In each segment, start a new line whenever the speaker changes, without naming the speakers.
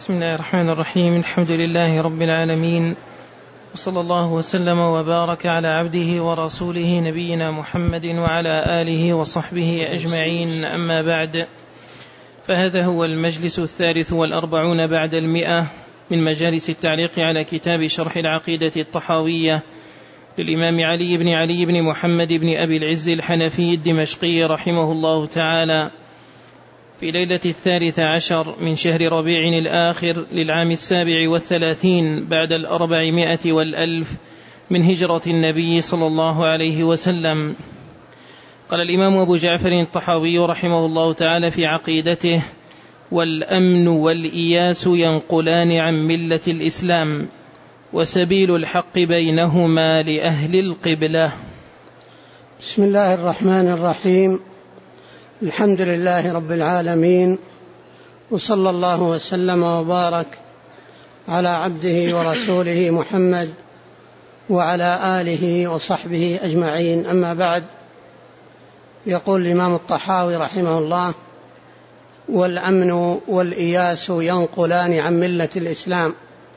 بسم الله الرحمن الرحيم. الحمد لله رب العالمين، وصلى الله وسلم وبارك على عبده ورسوله نبينا محمد وعلى آله وصحبه أجمعين. أما بعد، فهذا هو المجلس 43 بعد 100 من مجالس التعليق على كتاب شرح العقيدة الطحاوية للإمام علي بن محمد بن أبي العز الحنفي الدمشقي رحمه الله تعالى، في ليلة 13 من شهر ربيع الآخر للعام 37 بعد 400 والألف من هجرة النبي صلى الله عليه وسلم. قال الإمام أبو جعفر الطحاوي رحمه الله تعالى في عقيدته: والأمن والإياس ينقلان عن ملة الإسلام، وسبيل الحق بينهما لأهل القبلة.
بسم الله الرحمن الرحيم. الحمد لله رب العالمين، وصلى الله وسلم وبارك على عبده ورسوله محمد وعلى آله وصحبه أجمعين. أما بعد، يقول الإمام الطحاوي رحمه الله: والأمن والإياس ينقلان عن ملة الإسلام،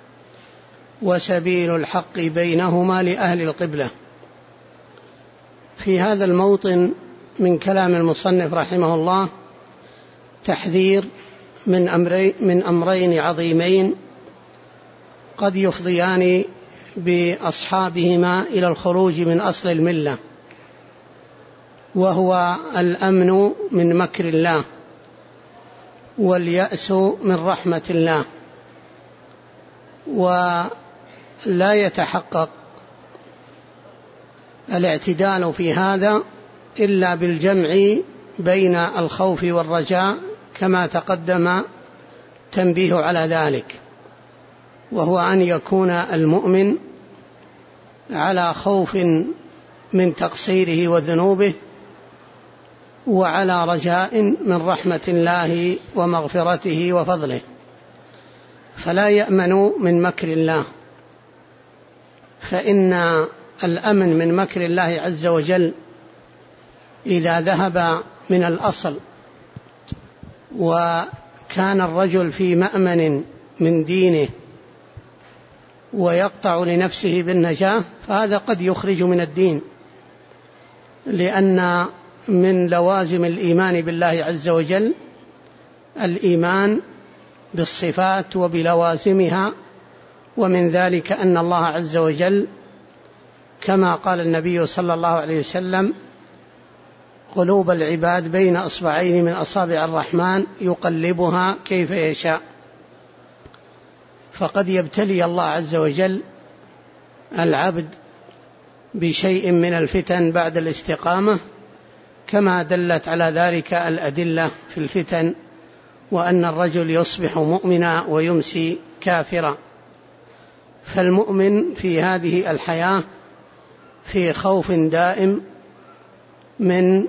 وسبيل الحق بينهما لأهل القبلة. في هذا الموطن من كلام المصنف رحمه الله تحذير من أمرين عظيمين قد يفضيان بأصحابهما إلى الخروج من أصل الملة، وهو الأمن من مكر الله، واليأس من رحمة الله. ولا يتحقق الاعتدال في هذا إلا بالجمع بين الخوف والرجاء، كما تقدم تنبيه على ذلك، وهو أن يكون المؤمن على خوف من تقصيره وذنوبه، وعلى رجاء من رحمة الله ومغفرته وفضله، فلا يأمن من مكر الله، فإن الأمن من مكر الله عز وجل إذا ذهب من الأصل وكان الرجل في مأمن من دينه ويقطع لنفسه بالنجاة، فهذا قد يخرج من الدين، لأن من لوازم الإيمان بالله عز وجل الإيمان بالصفات وبلوازمها، ومن ذلك أن الله عز وجل كما قال النبي صلى الله عليه وسلم: قلوب العباد بين أصبعين من أصابع الرحمن يقلبها كيف يشاء. فقد يبتلي الله عز وجل العبد بشيء من الفتن بعد الاستقامة، كما دلت على ذلك الأدلة في الفتن، وأن الرجل يصبح مؤمنا ويمسي كافرا. فالمؤمن في هذه الحياة في خوف دائم من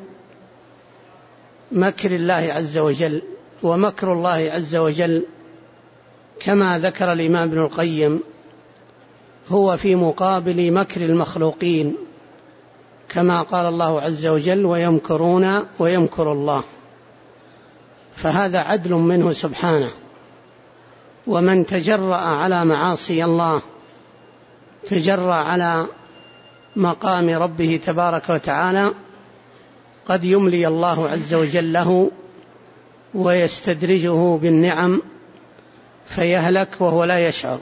مكر الله عز وجل، ومكر الله عز وجل كما ذكر الإمام ابن القيم هو في مقابل مكر المخلوقين، كما قال الله عز وجل: ويمكرون ويمكر الله. فهذا عدل منه سبحانه. ومن تجرأ على معاصي الله تجرأ على مقام ربه تبارك وتعالى، قد يملي الله عز وجل له ويستدرجه بالنعم فيهلك وهو لا يشعر.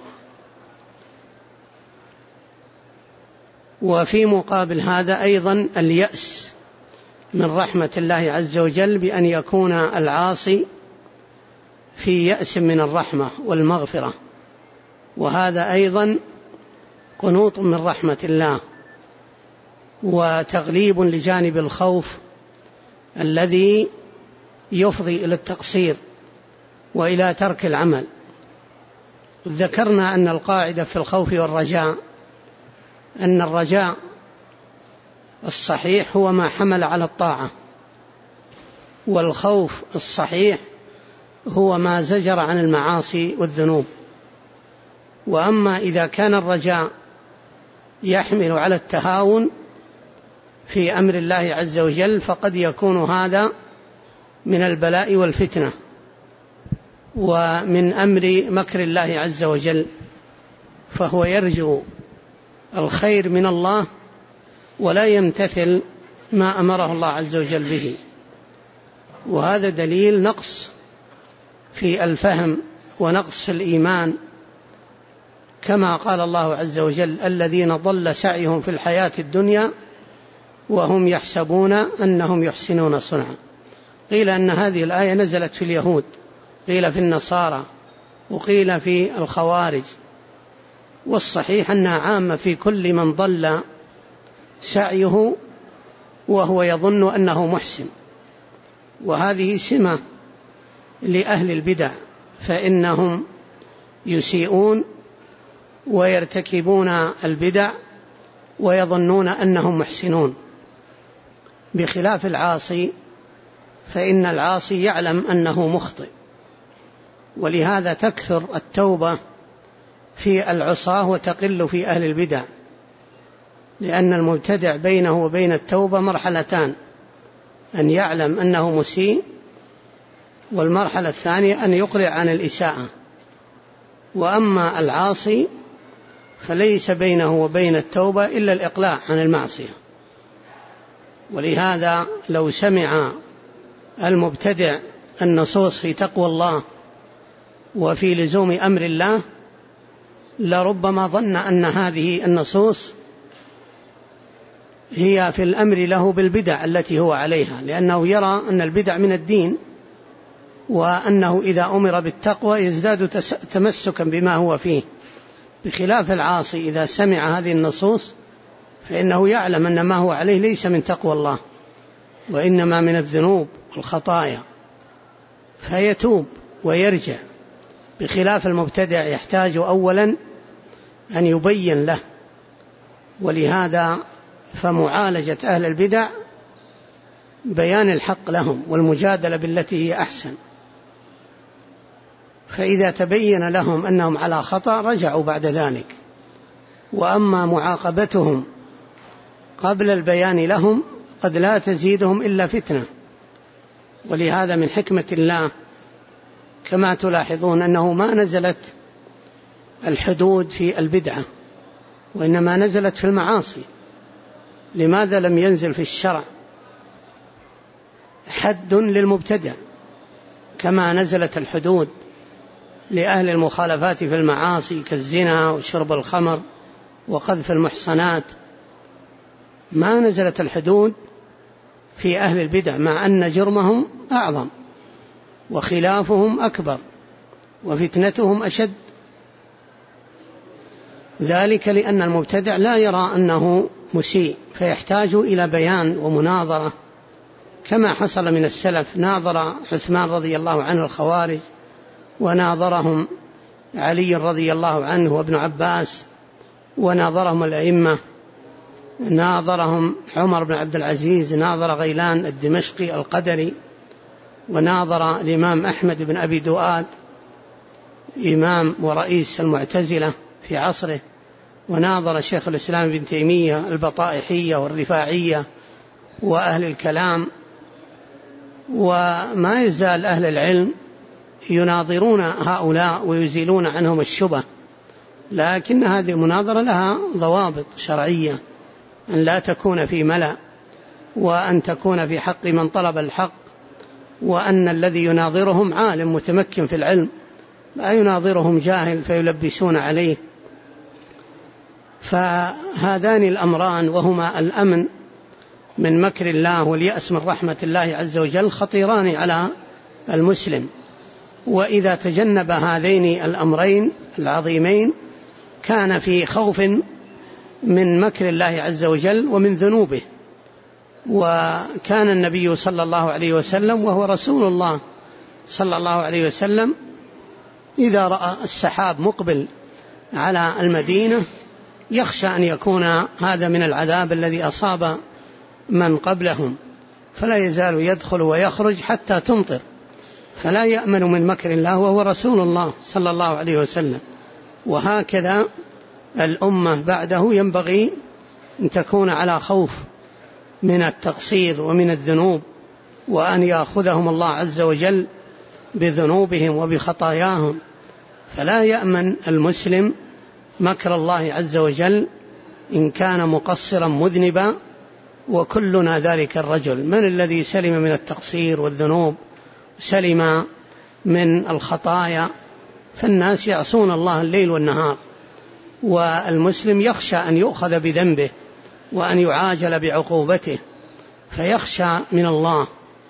وفي مقابل هذا أيضا اليأس من رحمة الله عز وجل، بأن يكون العاصي في يأس من الرحمة والمغفرة، وهذا أيضا قنوط من رحمة الله، وتغليب لجانب الخوف الذي يفضي إلى التقصير وإلى ترك العمل. ذكرنا أن القاعدة في الخوف والرجاء أن الرجاء الصحيح هو ما حمل على الطاعة، والخوف الصحيح هو ما زجر عن المعاصي والذنوب. وأما إذا كان الرجاء يحمل على التهاون في أمر الله عز وجل، فقد يكون هذا من البلاء والفتنة. ومن أمر مكر الله عز وجل، فهو يرجو الخير من الله ولا يمتثل ما أمره الله عز وجل به. وهذا دليل نقص في الفهم ونقص في الإيمان، كما قال الله عز وجل: الذين ضل سعيهم في الحياة الدنيا وهم يحسبون أنهم يحسنون صنعا. قيل أن هذه الآية نزلت في اليهود، قيل في النصارى، وقيل في الخوارج، والصحيح أنها عامة في كل من ضل سعيه وهو يظن أنه محسن. وهذه سمة لأهل البدع، فإنهم يسيئون ويرتكبون البدع ويظنون أنهم محسنون، بخلاف العاصي، فإن العاصي يعلم أنه مخطئ. ولهذا تكثر التوبة في العصاة وتقل في أهل البدع، لأن المبتدع بينه وبين التوبة مرحلتان: أن يعلم أنه مسيء، والمرحلة الثانية أن يقلع عن الإساءة. وأما العاصي فليس بينه وبين التوبة إلا الإقلاع عن المعصية. ولهذا لو سمع المبتدع النصوص في تقوى الله وفي لزوم أمر الله لربما ظن أن هذه النصوص هي في الأمر له بالبدع التي هو عليها، لأنه يرى أن البدع من الدين، وأنه إذا أمر بالتقوى يزداد تمسكا بما هو فيه. بخلاف العاصي، إذا سمع هذه النصوص فإنه يعلم أن ما هو عليه ليس من تقوى الله، وإنما من الذنوب والخطايا، فيتوب ويرجع. بخلاف المبتدع يحتاج أولا أن يبين له. ولهذا فمعالجة أهل البدع بيان الحق لهم والمجادلة بالتي هي أحسن، فإذا تبين لهم أنهم على خطأ رجعوا بعد ذلك. وأما معاقبتهم قبل البيان لهم قد لا تزيدهم إلا فتنة. ولهذا من حكمة الله كما تلاحظون أنه ما نزلت الحدود في البدعة، وإنما نزلت في المعاصي. لماذا لم ينزل في الشرع حد للمبتدع كما نزلت الحدود لأهل المخالفات في المعاصي كالزنا وشرب الخمر وقذف المحصنات؟ ما نزلت الحدود في أهل البدع، مع أن جرمهم أعظم وخلافهم أكبر وفتنتهم أشد. ذلك لأن المبتدع لا يرى أنه مسيء، فيحتاج إلى بيان ومناظرة، كما حصل من السلف. ناظر عثمان رضي الله عنه الخوارج، وناظرهم علي رضي الله عنه وابن عباس، وناظرهم الأئمة، ناظرهم عمر بن عبد العزيز، ناظر غيلان الدمشقي القدري، وناظر الإمام أحمد بن أبي دؤاد إمام ورئيس المعتزلة في عصره، وناظر شيخ الإسلام ابن تيمية البطائحية والرفاعية وأهل الكلام. وما يزال أهل العلم يناظرون هؤلاء ويزيلون عنهم الشبه، لكن هذه المناظرة لها ضوابط شرعية، أن لا تكون في ملأ، وأن تكون في حق من طلب الحق، وأن الذي يناظرهم عالم متمكن في العلم، لا يناظرهم جاهل فيلبسون عليه. فهذان الأمران، وهما الأمن من مكر الله واليأس من رحمة الله عز وجل، خطيران على المسلم. وإذا تجنب هذين الأمرين العظيمين كان في خوف من مكر الله عز وجل ومن ذنوبه. وكان النبي صلى الله عليه وسلم وهو رسول الله صلى الله عليه وسلم إذا رأى السحاب مقبل على المدينة يخشى أن يكون هذا من العذاب الذي أصاب من قبلهم، فلا يزال يدخل ويخرج حتى تمطر، فلا يأمن من مكر الله وهو رسول الله صلى الله عليه وسلم. وهكذا الأمة بعده ينبغي أن تكون على خوف من التقصير ومن الذنوب، وأن يأخذهم الله عز وجل بذنوبهم وبخطاياهم، فلا يأمن المسلم مكر الله عز وجل إن كان مقصرا مذنبا، وكلنا ذلك الرجل. من الذي سلم من التقصير والذنوب، سلم من الخطايا؟ فالناس يعصون الله الليل والنهار، والمسلم يخشى أن يؤخذ بذنبه وأن يعاجل بعقوبته، فيخشى من الله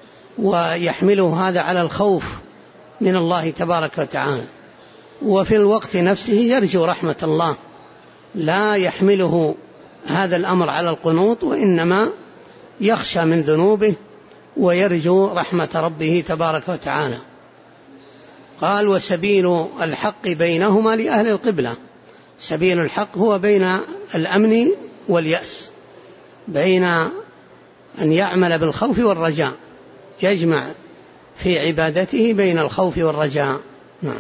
ويحمله هذا على الخوف من الله تبارك وتعالى، وفي الوقت نفسه يرجو رحمة الله، لا يحمله هذا الأمر على القنوط، وإنما يخشى من ذنوبه ويرجو رحمة ربه تبارك وتعالى. قال: وسبيل الحق بينهما لأهل القبلة. سبيل الحق هو بين الأمن واليأس، بين أن يعمل بالخوف والرجاء، يجمع في عبادته بين الخوف والرجاء. نعم.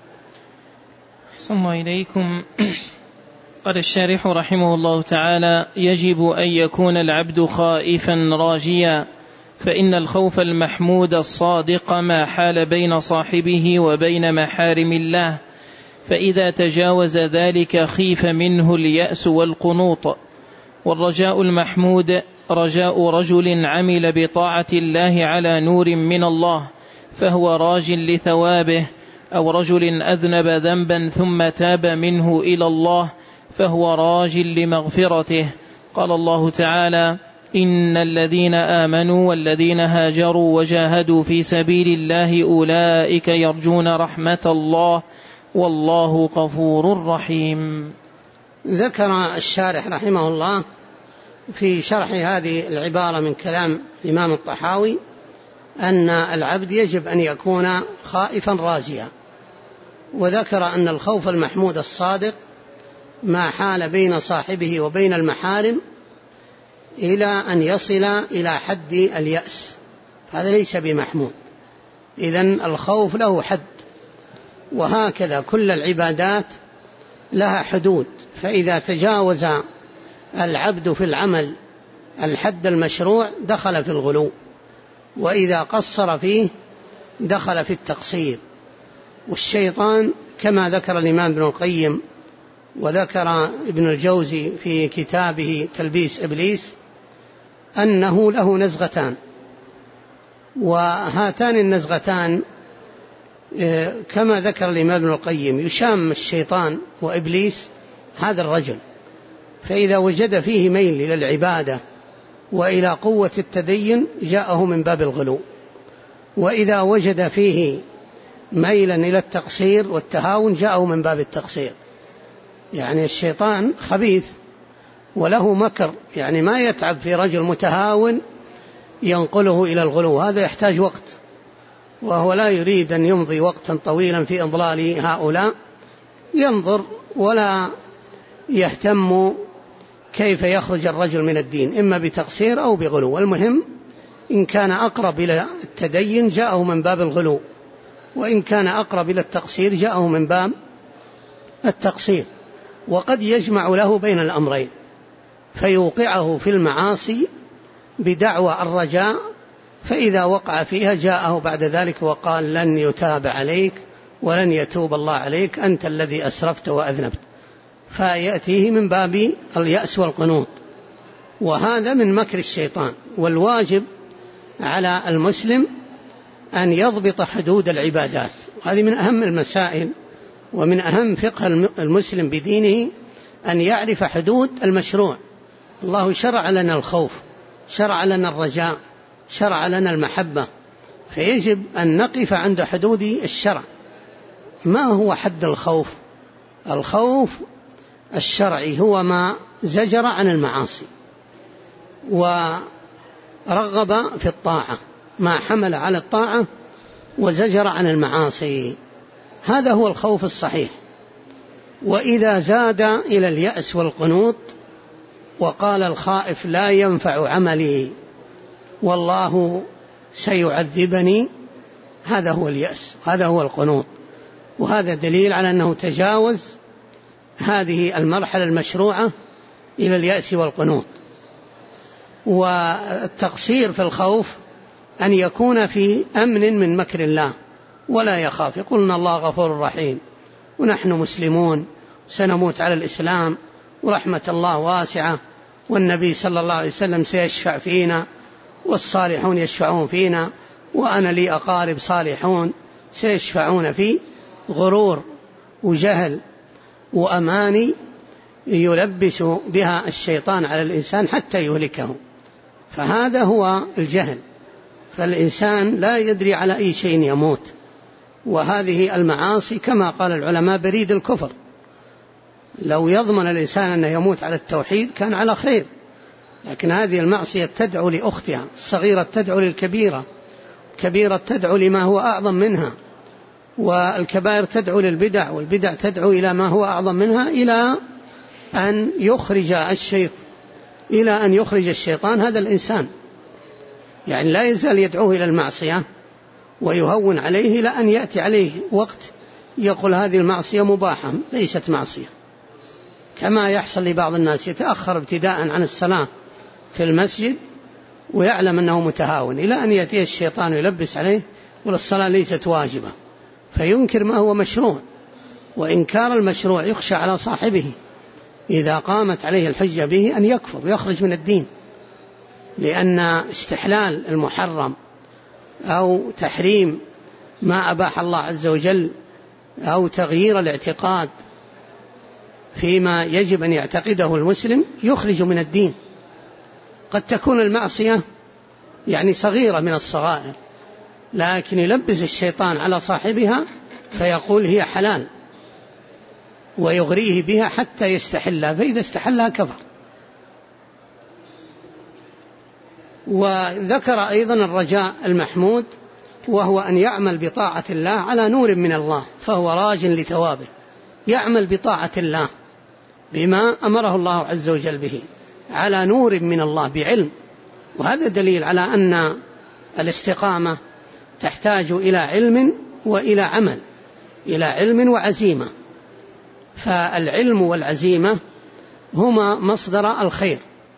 أحسن الله إليكم. قال الشارح رحمه الله تعالى: يجب أن يكون العبد خائفا راجيا، فإن الخوف المحمود الصادق ما حال بين صاحبه وبين محارم الله، فإذا تجاوز ذلك خيف منه اليأس والقنوط. والرجاء المحمود رجاء رجل عمل بطاعة الله على نور من الله فهو راج لثوابه، أو رجل أذنب ذنبا ثم تاب منه إلى الله فهو راج لمغفرته. قال الله تعالى: إن الذين آمنوا والذين هاجروا وجاهدوا في سبيل الله أولئك يرجون رحمة الله والله غفور رحيم.
ذكر الشارح رحمه الله في شرح هذه العبارة من كلام الإمام الطحاوي أن العبد يجب أن يكون خائفا راجيا، وذكر أن الخوف المحمود الصادق ما حال بين صاحبه وبين المحارم إلى أن يصل إلى حد اليأس، هذا ليس بمحمود. إذن الخوف له حد، وهكذا كل العبادات لها حدود، فإذا تجاوز العبد في العمل الحد المشروع دخل في الغلو، وإذا قصر فيه دخل في التقصير. والشيطان كما ذكر الإمام ابن القيم وذكر ابن الجوزي في كتابه تلبيس إبليس أنه له نزغتان، وهاتان النزغتان كما ذكر الإمام ابن القيم يشام الشيطان وإبليس هذا الرجل، فإذا وجد فيه ميل إلى العبادة وإلى قوة التدين جاءه من باب الغلو، وإذا وجد فيه ميلا إلى التقصير والتهاون جاءه من باب التقصير. يعني الشيطان خبيث وله مكر، يعني ما يتعب في رجل متهاون ينقله إلى الغلو، هذا يحتاج وقت، وهو لا يريد أن يمضي وقتا طويلا في إضلال هؤلاء، ينظر ولا يهتم كيف يخرج الرجل من الدين، إما بتقصير أو بغلو. المهم إن كان أقرب إلى التدين جاءه من باب الغلو، وإن كان أقرب إلى التقصير جاءه من باب التقصير. وقد يجمع له بين الأمرين فيوقعه في المعاصي بدعوى الرجاء، فإذا وقع فيها جاءه بعد ذلك وقال: لن يتاب عليك ولن يتوب الله عليك، أنت الذي أسرفت وأذنبت، فيأتيه من باب اليأس والقنوط، وهذا من مكر الشيطان. والواجب على المسلم أن يضبط حدود العبادات، وهذه من أهم المسائل ومن أهم فقه المسلم بدينه، أن يعرف حدود المشروع. الله شرع لنا الخوف، شرع لنا الرجاء، شرع لنا المحبة، فيجب أن نقف عند حدود الشرع. ما هو حد الخوف؟ الخوف الشرعي هو ما زجر عن المعاصي ورغب في الطاعة، ما حمل على الطاعة وزجر عن المعاصي، هذا هو الخوف الصحيح. وإذا زاد إلى اليأس والقنوط وقال الخائف: لا ينفع عملي والله سيعذبني، هذا هو اليأس، هذا هو القنوط، وهذا دليل على أنه تجاوز هذه المرحلة المشروعة إلى اليأس والقنوط. والتقصير في الخوف أن يكون في أمن من مكر الله، ولا يخاف، يقول إن الله غفور رحيم ونحن مسلمون سنموت على الإسلام ورحمة الله واسعة والنبي صلى الله عليه وسلم سيشفع فينا والصالحون يشفعون فينا وأنا لي أقارب صالحون سيشفعون في. غرور وجهل وأماني يلبس بها الشيطان على الإنسان حتى يهلكه، فهذا هو الجهل. فالإنسان لا يدري على أي شيء يموت، وهذه المعاصي كما قال العلماء بريد الكفر. لو يضمن الإنسان أنه يموت على التوحيد كان على خير، لكن هذه المعصية تدعو لأختها، الصغيرة تدعو للكبيرة، الكبيرة تدعو لما هو أعظم منها، والكبائر تدعو للبدع، والبدع تدعو إلى ما هو أعظم منها، إلى أن يخرج الشيطان هذا الإنسان. يعني لا يزال يدعوه إلى المعصية ويهون عليه إلى أن يأتي عليه وقت يقول هذه المعصية مباحة ليست معصية، كما يحصل لبعض الناس يتأخر ابتداء عن الصلاة في المسجد ويعلم أنه متهاون، إلى أن يأتي الشيطان يلبس عليه والصلاة ليست واجبة فينكر ما هو مشروع. وإنكار المشروع يخشى على صاحبه إذا قامت عليه الحجة به أن يكفر ويخرج من الدين، لأن استحلال المحرم أو تحريم ما أباح الله عز وجل أو تغيير الاعتقاد فيما يجب أن يعتقده المسلم يخرج من الدين. قد تكون المعصية يعني صغيرة من الصغائر، لكن يلبس الشيطان على صاحبها فيقول هي حلال ويغريه بها حتى يستحلها، فإذا استحلها كفر. وذكر أيضا الرجاء المحمود، وهو أن يعمل بطاعة الله على نور من الله فهو راج لثوابه، يعمل بطاعة الله بما أمره الله عز وجل به على نور من الله بعلم. وهذا دليل على أن الاستقامة تحتاج إلى علم وإلى عمل، إلى علم وعزيمة، فالعلم والعزيمة هما مصدر الخير،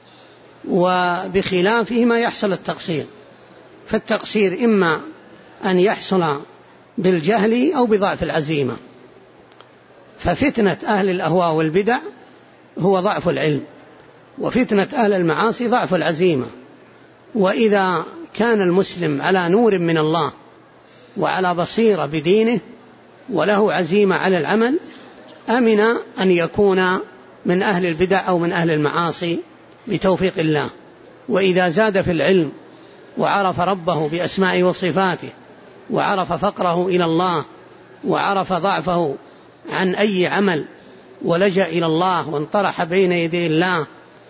وبخلافهما يحصل التقصير. فالتقصير إما أن يحصل بالجهل أو بضعف العزيمة. ففتنة أهل الأهواء والبدع هو ضعف العلم، وفتنة أهل المعاصي ضعف العزيمة. وإذا كان المسلم على نور من الله وعلى بصيرة بدينه وله عزيمة على العمل أمن أن يكون من أهل البدع أو من أهل المعاصي بتوفيق الله. وإذا زاد في العلم وعرف ربه بأسمائه وصفاته وعرف فقره إلى الله وعرف ضعفه عن أي عمل ولجأ إلى الله وانطرح بين يدي الله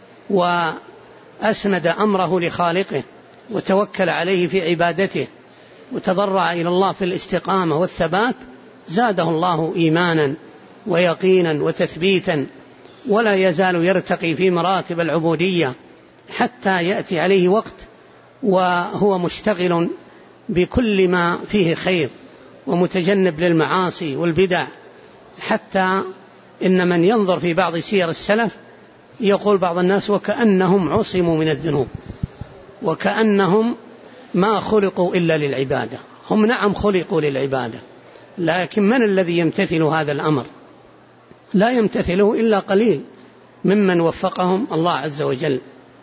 وأسند أمره لخالقه وتوكل عليه في عبادته وتضرع إلى الله في الاستقامة والثبات، زاده الله إيمانا ويقينا وتثبيتا، ولا يزال يرتقي في مراتب العبودية حتى يأتي عليه وقت وهو مشتغل بكل ما فيه خير ومتجنب للمعاصي والبدع. حتى إن من ينظر في بعض سير السلف يقول بعض الناس وكأنهم عصموا من الذنوب، وكأنهم ما خلقوا إلا للعبادة. هم نعم خلقوا للعبادة، لكن من الذي يمتثل هذا الأمر؟ لا يمتثله إلا قليل ممن وفقهم الله عز وجل.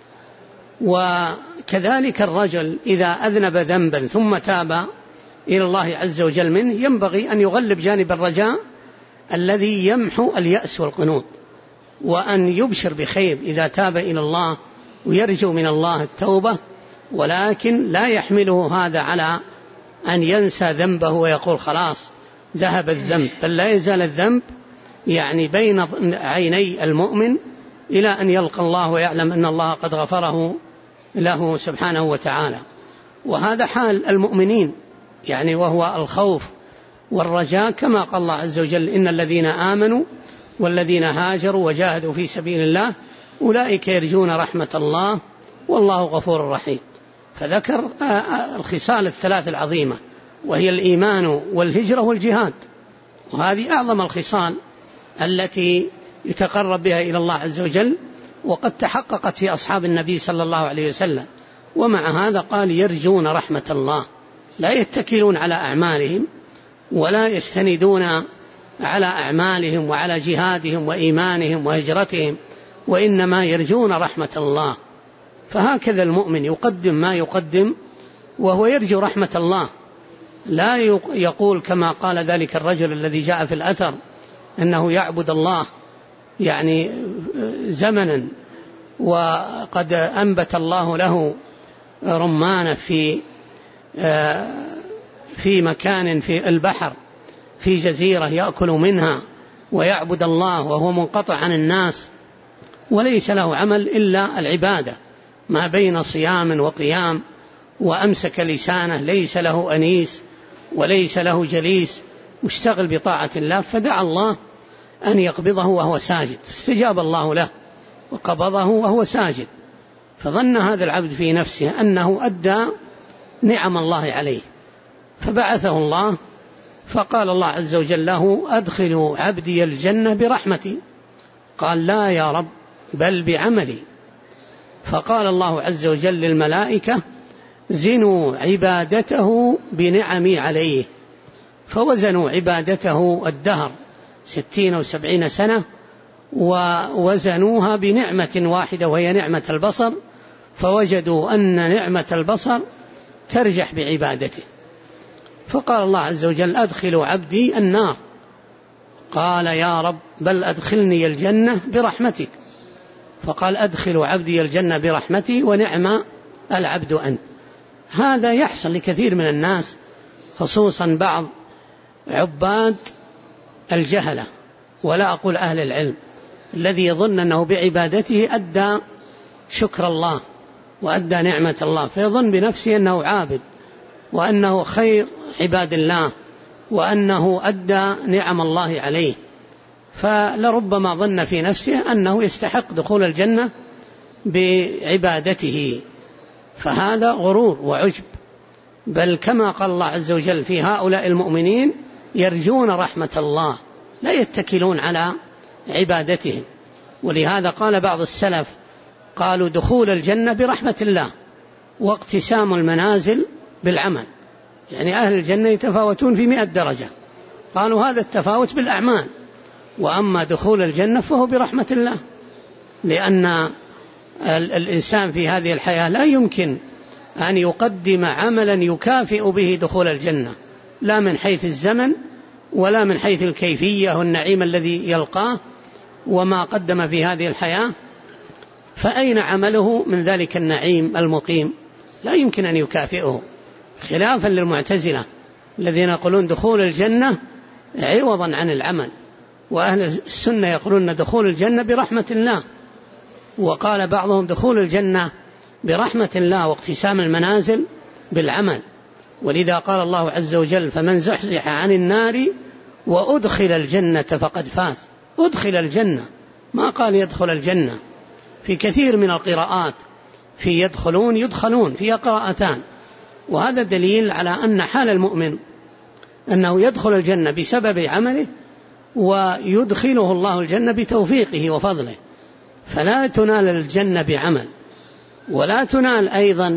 وكذلك الرجل إذا أذنب ذنبا ثم تاب إلى الله عز وجل منه ينبغي أن يغلب جانب الرجاء الذي يمحو اليأس والقنوط، وأن يبشر بخير إذا تاب إلى الله ويرجو من الله التوبة، ولكن لا يحمله هذا على أن ينسى ذنبه ويقول خلاص ذهب الذنب، بل لا يزال الذنب يعني بين عيني المؤمن إلى أن يلقى الله ويعلم أن الله قد غفره له سبحانه وتعالى. وهذا حال المؤمنين يعني، وهو الخوف والرجاء كما قال الله عز وجل إن الذين آمنوا والذين هاجروا وجاهدوا في سبيل الله أولئك يرجون رحمة الله والله غفور رحيم. فذكر الخصال الثلاث العظيمة وهي الإيمان والهجرة والجهاد، وهذه أعظم الخصال التي يتقرب بها إلى الله عز وجل، وقد تحققت في أصحاب النبي صلى الله عليه وسلم. ومع هذا قال يرجون رحمة الله، لا يتكلون على أعمالهم ولا يستندون على أعمالهم وعلى جهادهم وإيمانهم وهجرتهم، وإنما يرجون رحمة الله. فهكذا المؤمن يقدم ما يقدم وهو يرجو رحمة الله، لا يقول كما قال ذلك الرجل الذي جاء في الأثر أنه يعبد الله يعني زمنا وقد أنبت الله له رمان في مكان في البحر في جزيرة يأكل منها ويعبد الله وهو منقطع عن الناس وليس له عمل إلا العبادة ما بين صيام وقيام، وأمسك لسانه ليس له أنيس وليس له جليس، مشتغل بطاعة الله، فدعا الله أن يقبضه وهو ساجد، استجاب الله له وقبضه وهو ساجد. فظن هذا العبد في نفسه أنه أدى نعم الله عليه، فبعثه الله، فقال الله عز وجل له: أدخلوا عبدي الجنة برحمتي. قال: لا يا رب، بل بعملي. فقال الله عز وجل للملائكة: زنوا عبادته بنعمي عليه. فوزنوا عبادته الدهر 60 أو 70 سنة، ووزنوها بنعمة واحدة وهي نعمة البصر، فوجدوا أن نعمة البصر ترجح بعبادته. فقال الله عز وجل: أدخلوا عبدي النار. قال: يا رب، بل أدخلني الجنة برحمتك. فقال: أدخلوا عبدي الجنة برحمتي ونعم العبد أنت. هذا يحصل لكثير من الناس، خصوصا بعض عباد الجهلة، ولا أقول أهل العلم، الذي يظن أنه بعبادته أدى شكر الله وأدى نعمة الله، فيظن بنفسه أنه عابد وأنه خير عباد الله وأنه أدى نعم الله عليه، فلربما ظن في نفسه أنه يستحق دخول الجنة بعبادته، فهذا غرور وعجب. بل كما قال الله عز وجل في هؤلاء المؤمنين: يرجون رحمة الله، لا يتكلون على عبادتهم. ولهذا قال بعض السلف، قالوا: دخول الجنة برحمة الله واقتسام المنازل بالعمل. يعني أهل الجنة يتفاوتون في 100 درجة، قالوا هذا التفاوت بالأعمال، وأما دخول الجنة فهو برحمة الله، لأن الإنسان في هذه الحياة لا يمكن أن يقدم عملا يكافئ به دخول الجنة، لا من حيث الزمن ولا من حيث الكيفية والنعيم الذي يلقاه وما قدم في هذه الحياة، فأين عمله من ذلك النعيم المقيم؟ لا يمكن أن يكافئه، خلافا للمعتزلة الذين يقولون دخول الجنة عوضا عن العمل، وأهل السنة يقولون دخول الجنة برحمة الله. وقال بعضهم دخول الجنة برحمة الله واقتسام المنازل بالعمل، ولذا قال الله عز وجل: فمن زحزح عن النار وأدخل الجنة فقد فاز. أدخل الجنة، ما قال يدخل الجنة. في كثير من القراءات في يدخلون فيها قراءتان، وهذا دليل على أن حال المؤمن أنه يدخل الجنة بسبب عمله، ويدخله الله الجنة بتوفيقه وفضله، فلا تنال الجنة بعمل، ولا تنال أيضا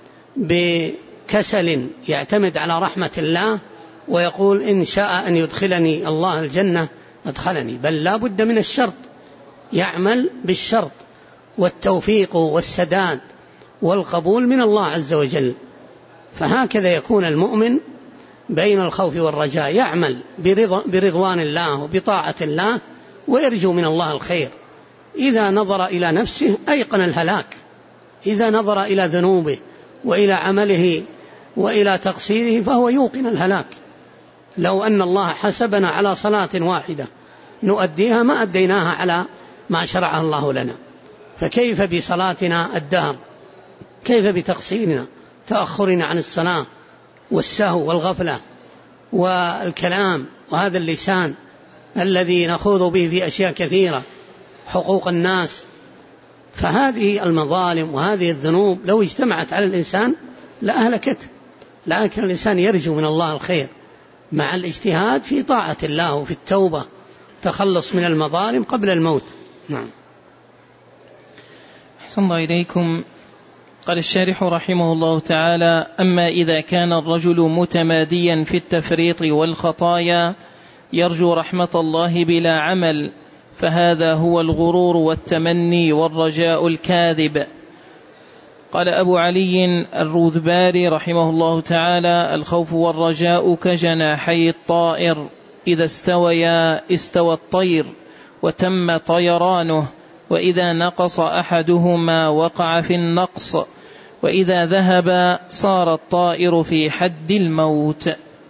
بكسل يعتمد على رحمة الله ويقول إن شاء أن يدخلني الله الجنة أدخلني، بل لا بد من الشرط، يعمل بالشرط والتوفيق والسداد والقبول من الله عز وجل. فهكذا يكون المؤمن بين الخوف والرجاء، يعمل برضوان الله وبطاعة الله ويرجو من الله الخير. إذا نظر إلى نفسه أيقن الهلاك، إذا نظر إلى ذنوبه وإلى عمله وإلى تقصيره فهو يوقن الهلاك. لو أن الله حسبنا على صلاة واحدة نؤديها ما أديناها على ما شرعه الله لنا، فكيف بصلاتنا الدهر؟ كيف بتقصيرنا، تأخرنا عن الصلاة والسهو والغفلة والكلام وهذا اللسان الذي نخوض به في أشياء كثيرة، حقوق الناس. فهذه المظالم وهذه الذنوب لو اجتمعت على الإنسان لأهلكته، لكن الإنسان يرجو من الله الخير مع الاجتهاد في طاعة الله وفي التوبة، تخلص من المظالم قبل الموت. نعم.
أحسن الله إليكم. قال الشارح رحمه الله تعالى: أما إذا كان الرجل متماديا في التفريط والخطايا يرجو رحمة الله بلا عمل، فهذا هو الغرور والتمني والرجاء الكاذب. قال أبو علي الروذباري رحمه الله تعالى: الخوف والرجاء كجناحي الطائر، إذا استويا استوى الطير وتم طيرانه، وإذا نقص أحدهما وقع في النقص، وإذا ذهب صار الطائر في حد الموت.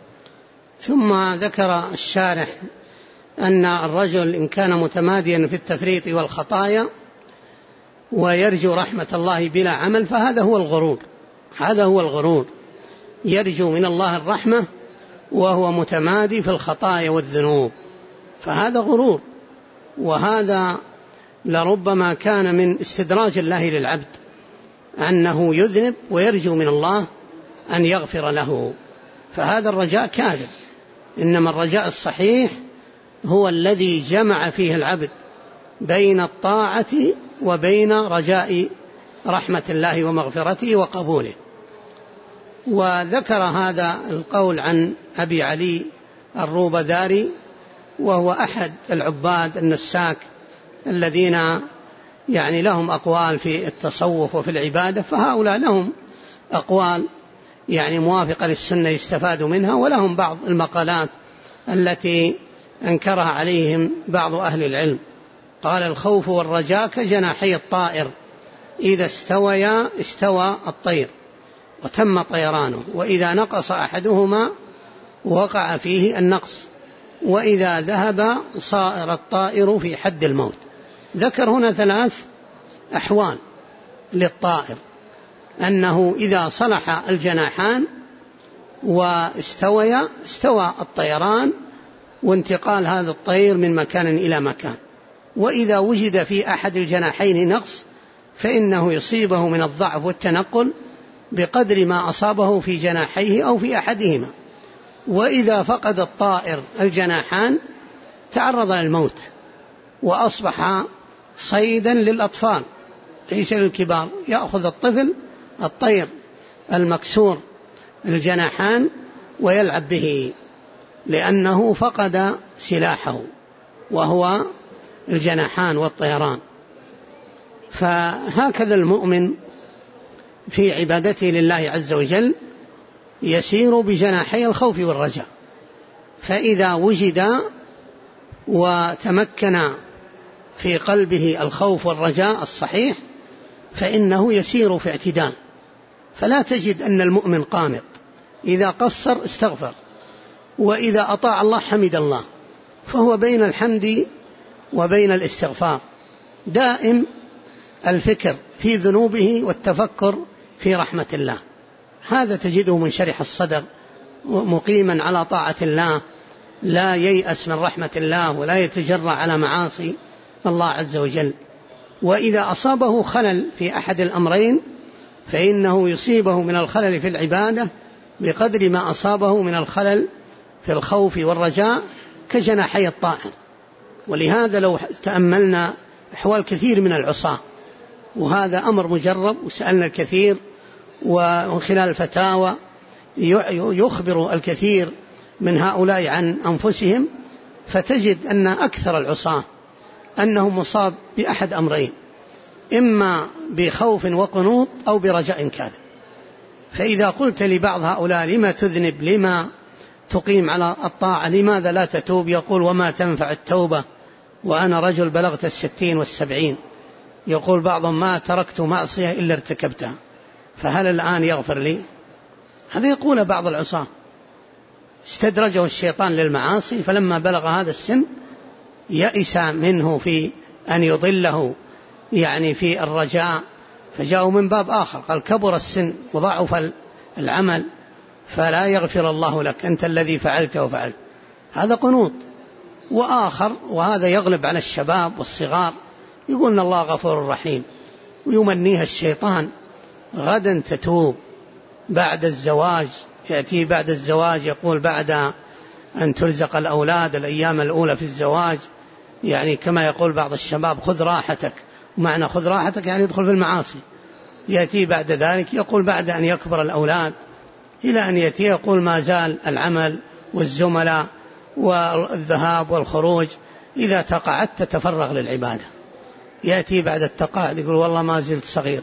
ثم ذكر الشارح أن الرجل إن كان متماديا في التفريط والخطايا ويرجو رحمة الله بلا عمل فهذا هو الغرور. هذا هو الغرور، يرجو من الله الرحمة وهو متمادي في الخطايا والذنوب، فهذا غرور. وهذا لربما كان من استدراج الله للعبد، أنه يذنب ويرجو من الله أن يغفر له، فهذا الرجاء كاذب. إنما الرجاء الصحيح هو الذي جمع فيه العبد بين الطاعة وبين رجاء رحمة الله ومغفرته وقبوله. وذكر هذا القول عن أبي علي الروذباري، وهو أحد العباد النساك الذين يعني لهم أقوال في التصوف وفي العبادة، فهؤلاء لهم أقوال يعني موافقة للسنة يستفاد منها، ولهم بعض المقالات التي أنكرها عليهم بعض أهل العلم. قال: الخوف والرجاء كجناحي الطائر، إذا استويا استوى الطير وتم طيرانه، وإذا نقص أحدهما وقع فيه النقص، وإذا ذهب صار الطائر في حد الموت. ذكر هنا 3 أحوال للطائر، أنه إذا صلح الجناحان واستوى استوى الطيران وانتقال هذا الطير من مكان إلى مكان، وإذا وجد في أحد الجناحين نقص فإنه يصيبه من الضعف والتنقل بقدر ما أصابه في جناحيه أو في أحدهما. وإذا فقد الطائر الجناحان تعرض للموت وأصبح صيدا للأطفال ليس للكبار، يأخذ الطفل الطير المكسور الجناحان ويلعب به لأنه فقد سلاحه وهو الجناحان والطيران. فهكذا المؤمن في عبادته لله عز وجل يسير بجناحي الخوف والرجاء، فإذا وجد وتمكن في قلبه الخوف والرجاء الصحيح فإنه يسير في اعتدال، فلا تجد أن المؤمن قانط، إذا قصر استغفر، وإذا أطاع الله حمد الله، فهو بين الحمد وبين الاستغفار، دائم الفكر في ذنوبه والتفكر في رحمة الله. هذا تجده منشرح الصدر مقيما على طاعة الله، لا ييأس من رحمة الله ولا يتجرأ على معاصي الله عز وجل. وإذا أصابه خلل في أحد الأمرين فإنه يصيبه من الخلل في العبادة بقدر ما أصابه من الخلل في الخوف والرجاء كجناحي الطائر. ولهذا لو تأملنا أحوال كثير من العصاة، وهذا أمر مجرب وسألنا الكثير، ومن خلال الفتاوى يخبر الكثير من هؤلاء عن أنفسهم، فتجد أن أكثر العصاة أنه مصاب بأحد أمرين، إما بخوف وقنوط أو برجاء كاذب. فإذا قلت لبعض هؤلاء لما تذنب، لما تقيم على الطاعة، لماذا لا تتوب؟ يقول: وما تنفع التوبة وأنا رجل بلغت 60 و70. يقول بعضهم: ما تركت معصية إلا ارتكبتها، فهل الآن يغفر لي؟ هذا يقول بعض العصاة، استدرجه الشيطان للمعاصي، فلما بلغ هذا السن يئس منه في أن يضله يعني في الرجاء، فجاءوا من باب آخر، قال: كبر السن وضعف العمل فلا يغفر الله لك، أنت الذي فعلت وفعلت. هذا قنوط. وآخر، وهذا يغلب على الشباب والصغار، يقولون الله غفور رحيم، ويمنيها الشيطان غدا تتوب بعد الزواج. يأتي بعد الزواج يقول بعد أن ترزق الأولاد الأيام الأولى في الزواج، يعني كما يقول بعض الشباب: خذ راحتك. معنى خذ راحتك يعني يدخل في المعاصي، يأتي بعد ذلك يقول بعد أن يكبر الأولاد إلى أن يأتي يقول ما زال العمل والزملاء والذهاب والخروج، إذا تقاعدت تتفرغ للعبادة. يأتي بعد التقاعد يقول والله ما زلت صغير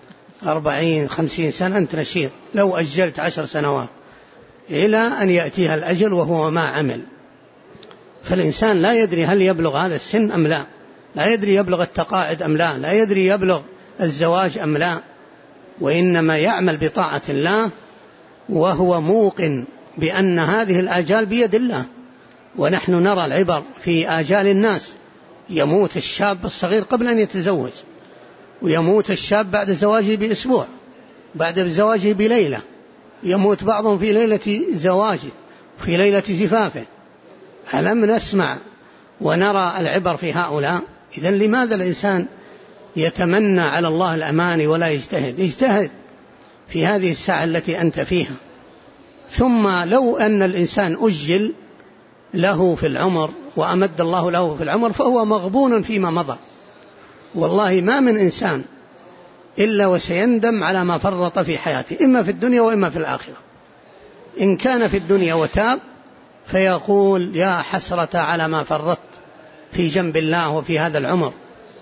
40-50 سنة أنت نشيط، لو أجلت 10 سنوات، إلى أن يأتيها الأجل وهو ما عمل. فالإنسان لا يدري هل يبلغ هذا السن أم لا، لا يدري يبلغ التقاعد أم لا، لا يدري يبلغ الزواج أم لا، وإنما يعمل بطاعة الله وهو موقن بأن هذه الآجال بيد الله. ونحن نرى العبر في آجال الناس، يموت الشاب الصغير قبل أن يتزوج، ويموت الشاب بعد زواجه بأسبوع، بعد زواجه بليلة، يموت بعضهم في ليلة زواجه، في ليلة زفافه. ألم نسمع ونرى العبر في هؤلاء؟ إذن لماذا الإنسان يتمنى على الله الأمان ولا يجتهد؟ اجتهد في هذه الساعة التي أنت فيها. ثم لو أن الإنسان أجل له في العمر وأمد الله له في العمر فهو مغبون فيما مضى. والله ما من إنسان إلا وسيندم على ما فرط في حياته، إما في الدنيا وإما في الآخرة. إن كان في الدنيا وتاب فيقول يا حسرة على ما فرطت في جنب الله وفي هذا العمر،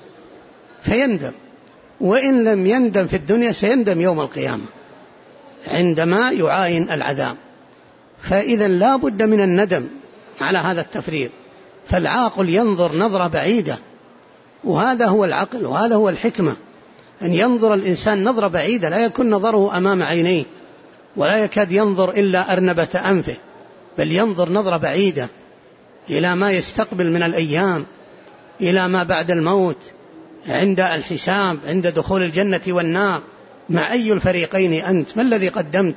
فيندم. وإن لم يندم في الدنيا سيندم يوم القيامة عندما يعاين العذاب. فإذا لا بد من الندم على هذا التفريط. فالعاقل ينظر نظرة بعيدة، وهذا هو العقل وهذا هو الحكمة، أن ينظر الإنسان نظرة بعيدة، لا يكون نظره أمام عينيه ولا يكاد ينظر إلا أرنبة أنفه، بل ينظر نظرة بعيدة إلى ما يستقبل من الأيام، إلى ما بعد الموت، عند الحساب، عند دخول الجنة والنار، مع أي الفريقين أنت، ما الذي قدمت؟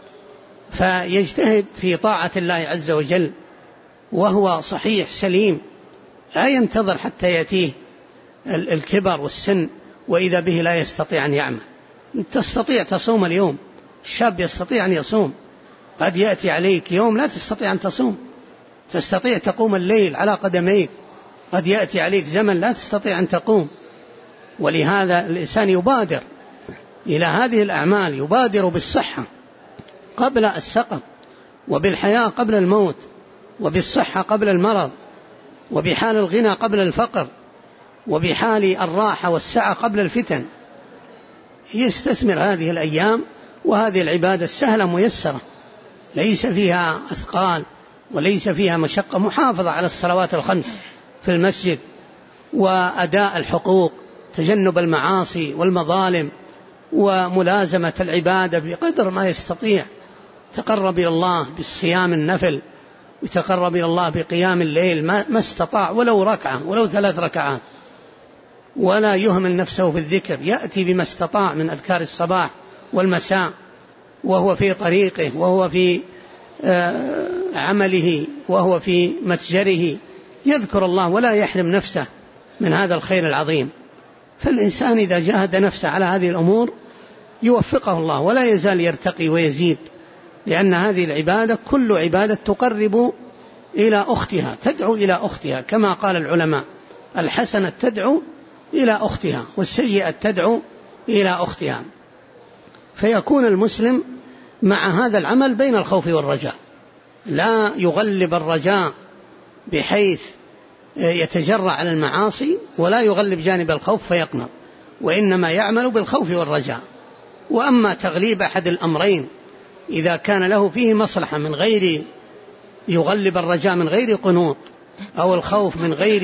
فيجتهد في طاعة الله عز وجل وهو صحيح سليم، لا ينتظر حتى يأتيه الكبر والسن وإذا به لا يستطيع أن يعمل. تستطيع تصوم اليوم، الشاب يستطيع أن يصوم، قد يأتي عليك يوم لا تستطيع أن تصوم، تستطيع تقوم الليل على قدميك، قد يأتي عليك زمن لا تستطيع أن تقوم. ولهذا الإنسان يبادر إلى هذه الأعمال، يبادر بالصحة قبل السقم، وبالحياة قبل الموت، وبالصحة قبل المرض، وبحال الغنى قبل الفقر، وبحال الراحة والسعة قبل الفتن. يستثمر هذه الأيام وهذه العبادة السهلة ميسرة، ليس فيها أثقال وليس فيها مشقة، محافظة على الصلوات الخمس في المسجد، وأداء الحقوق، تجنب المعاصي والمظالم، وملازمة العبادة بقدر ما يستطيع، تقرب إلى الله بالصيام النفل، وتقرب إلى الله بقيام الليل ما استطاع، ولو ركعة ولو 3 ركعات، ولا يهمل نفسه في الذكر، يأتي بما استطاع من أذكار الصباح والمساء وهو في طريقه وهو في عمله وهو في متجره، يذكر الله ولا يحرم نفسه من هذا الخير العظيم. فالإنسان إذا جاهد نفسه على هذه الأمور يوفقه الله ولا يزال يرتقي ويزيد، لأن هذه العبادة كل عبادة تقرب إلى أختها، تدعو إلى أختها، كما قال العلماء: الحسنة تدعو إلى أختها والسيئة تدعو إلى أختها. فيكون المسلم مع هذا العمل بين الخوف والرجاء، لا يغلب الرجاء بحيث يتجرع على المعاصي، ولا يغلب جانب الخوف فيقنط، وإنما يعمل بالخوف والرجاء. وأما تغليب أحد الأمرين إذا كان له فيه مصلحة من غير يغلب الرجاء من غير قنوط، أو الخوف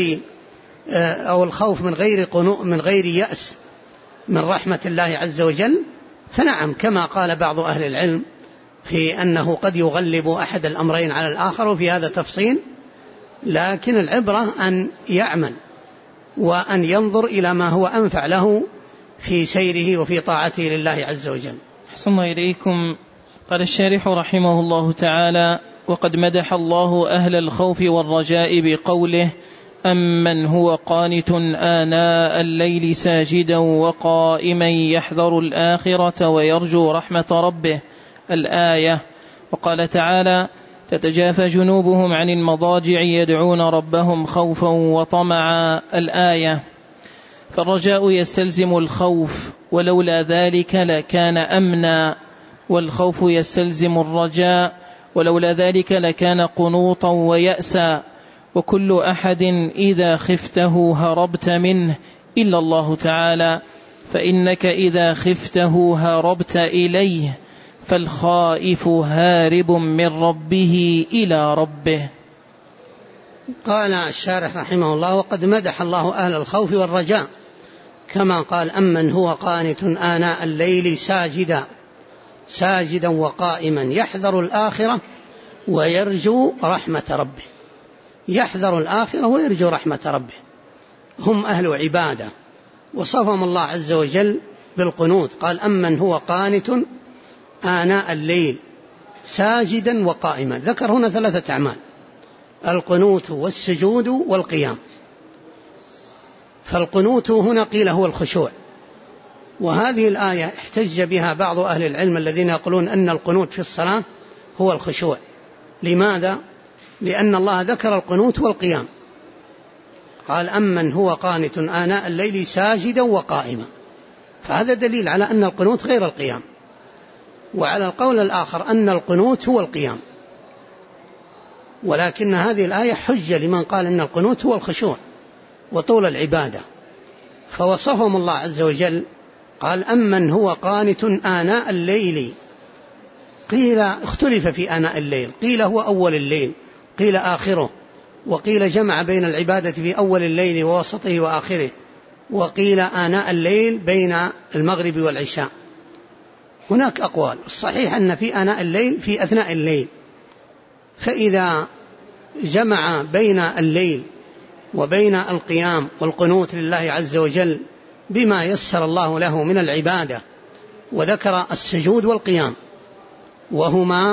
من غير يأس من رحمة الله عز وجل، فنعم، كما قال بعض أهل العلم في أنه قد يغلب أحد الأمرين على الآخر، وفي هذا تفصيل. لكن العبرة أن يعمل وأن ينظر إلى ما هو أنفع له في سيره وفي طاعته لله عز وجل.
أحسن الله إليكم. قال الشارح رحمه الله تعالى: وقد مدح الله أهل الخوف والرجاء بقوله: أمن هو قانت آناء الليل ساجدا وقائما يحذر الآخرة ويرجو رحمة ربه، الآية. وقال تعالى: تتجافى جنوبهم عن المضاجع يدعون ربهم خوفا وطمعا، الآية. فالرجاء يستلزم الخوف ولولا ذلك لكان أمنا، والخوف يستلزم الرجاء، ولولا ذلك لكان قنوطا ويأسا، وكل أحد إذا خفته هربت منه إلا الله تعالى، فإنك إذا خفته هربت إليه، فالخائف هارب من ربه إلى ربه.
قال الشارح رحمه الله: وقد مدح الله أهل الخوف والرجاء كما قال: أمن هو قانت آناء الليل ساجدا وقائما يحذر الآخرة ويرجو رحمة ربه. يحذر الآخرة ويرجو رحمة ربه، هم أهل عبادة، وصفهم الله عز وجل بالقنوت، قال: أمن هو قانت آناء الليل ساجدا وقائما. ذكر هنا 3 أعمال: القنوت والسجود والقيام. فالقنوت هنا قيل هو الخشوع، وهذه الآية احتج بها بعض أهل العلم الذين يقولون أن القنوت في الصلاة هو الخشوع. لماذا؟ لأن الله ذكر القنوت والقيام، قال: أمن هو قانت آناء الليل ساجدا وقائما، فهذا دليل على أن القنوت غير القيام. وعلى القول الآخر أن القنوت هو القيام، ولكن هذه الآية حجة لمن قال أن القنوت هو الخشوع وطول العبادة. فوصفهم الله عز وجل قال: أمن هو قانت آناء الليل. قيل اختلف في آناء الليل، قيل هو أول الليل، قيل آخره، وقيل جمع بين العبادة في أول الليل ووسطه وآخره، وقيل آناء الليل بين المغرب والعشاء. هناك أقوال، الصحيح أن في آناء الليل في أثناء الليل، فإذا جمع بين الليل وبين القيام والقنوت لله عز وجل بما يسر الله له من العبادة، وذكر السجود والقيام وهما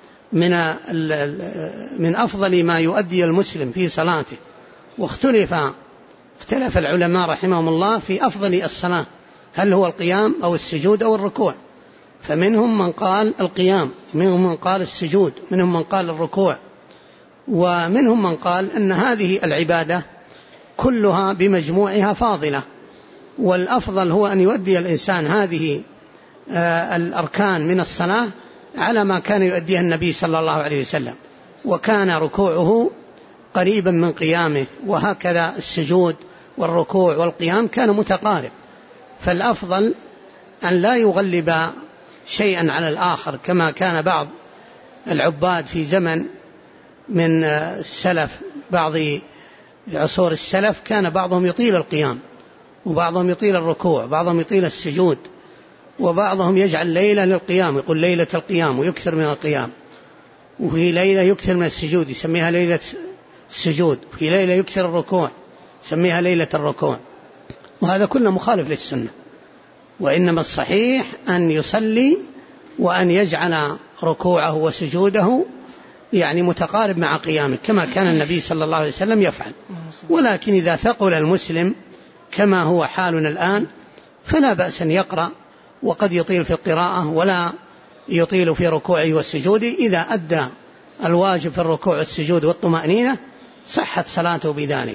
من أفضل ما يؤدي المسلم في صلاته، واختلف العلماء رحمهم الله في أفضل الصلاة، هل هو القيام أو السجود أو الركوع؟ فمنهم من قال القيام، منهم من قال السجود، منهم من قال الركوع، ومنهم من قال أن هذه العبادة كلها بمجموعها فاضلة، والأفضل هو أن يؤدي الإنسان هذه الأركان من الصلاة على ما كان يؤديها النبي صلى الله عليه وسلم، وكان ركوعه قريبا من قيامه، وهكذا السجود والركوع والقيام كان متقارب. فالأفضل أن لا يغلب شيئا على الآخر، كما كان بعض العباد في زمن من السلف، بعض عصور السلف كان بعضهم يطيل القيام، وبعضهم يطيل الركوع، بعضهم يطيل السجود، وبعضهم يجعل ليلة للقيام، يقول ليلة القيام ويكثر من القيام، وفي ليلة يكثر من السجود يسميها ليلة السجود، وفي ليلة يكثر الركوع يسميها ليلة الركوع، وهذا كله مخالف للسنة. وإنما الصحيح أن يصلي وأن يجعل ركوعه وسجوده يعني متقارب مع قيامه كما كان النبي صلى الله عليه وسلم يفعل. ولكن إذا ثقل المسلم كما هو حالنا الآن فلا بأس أن يقرأ، وقد يطيل في القراءة ولا يطيل في ركوعه والسجود، إذا أدى الواجب في الركوع والسجود والطمأنينة صحت صلاته بذلك.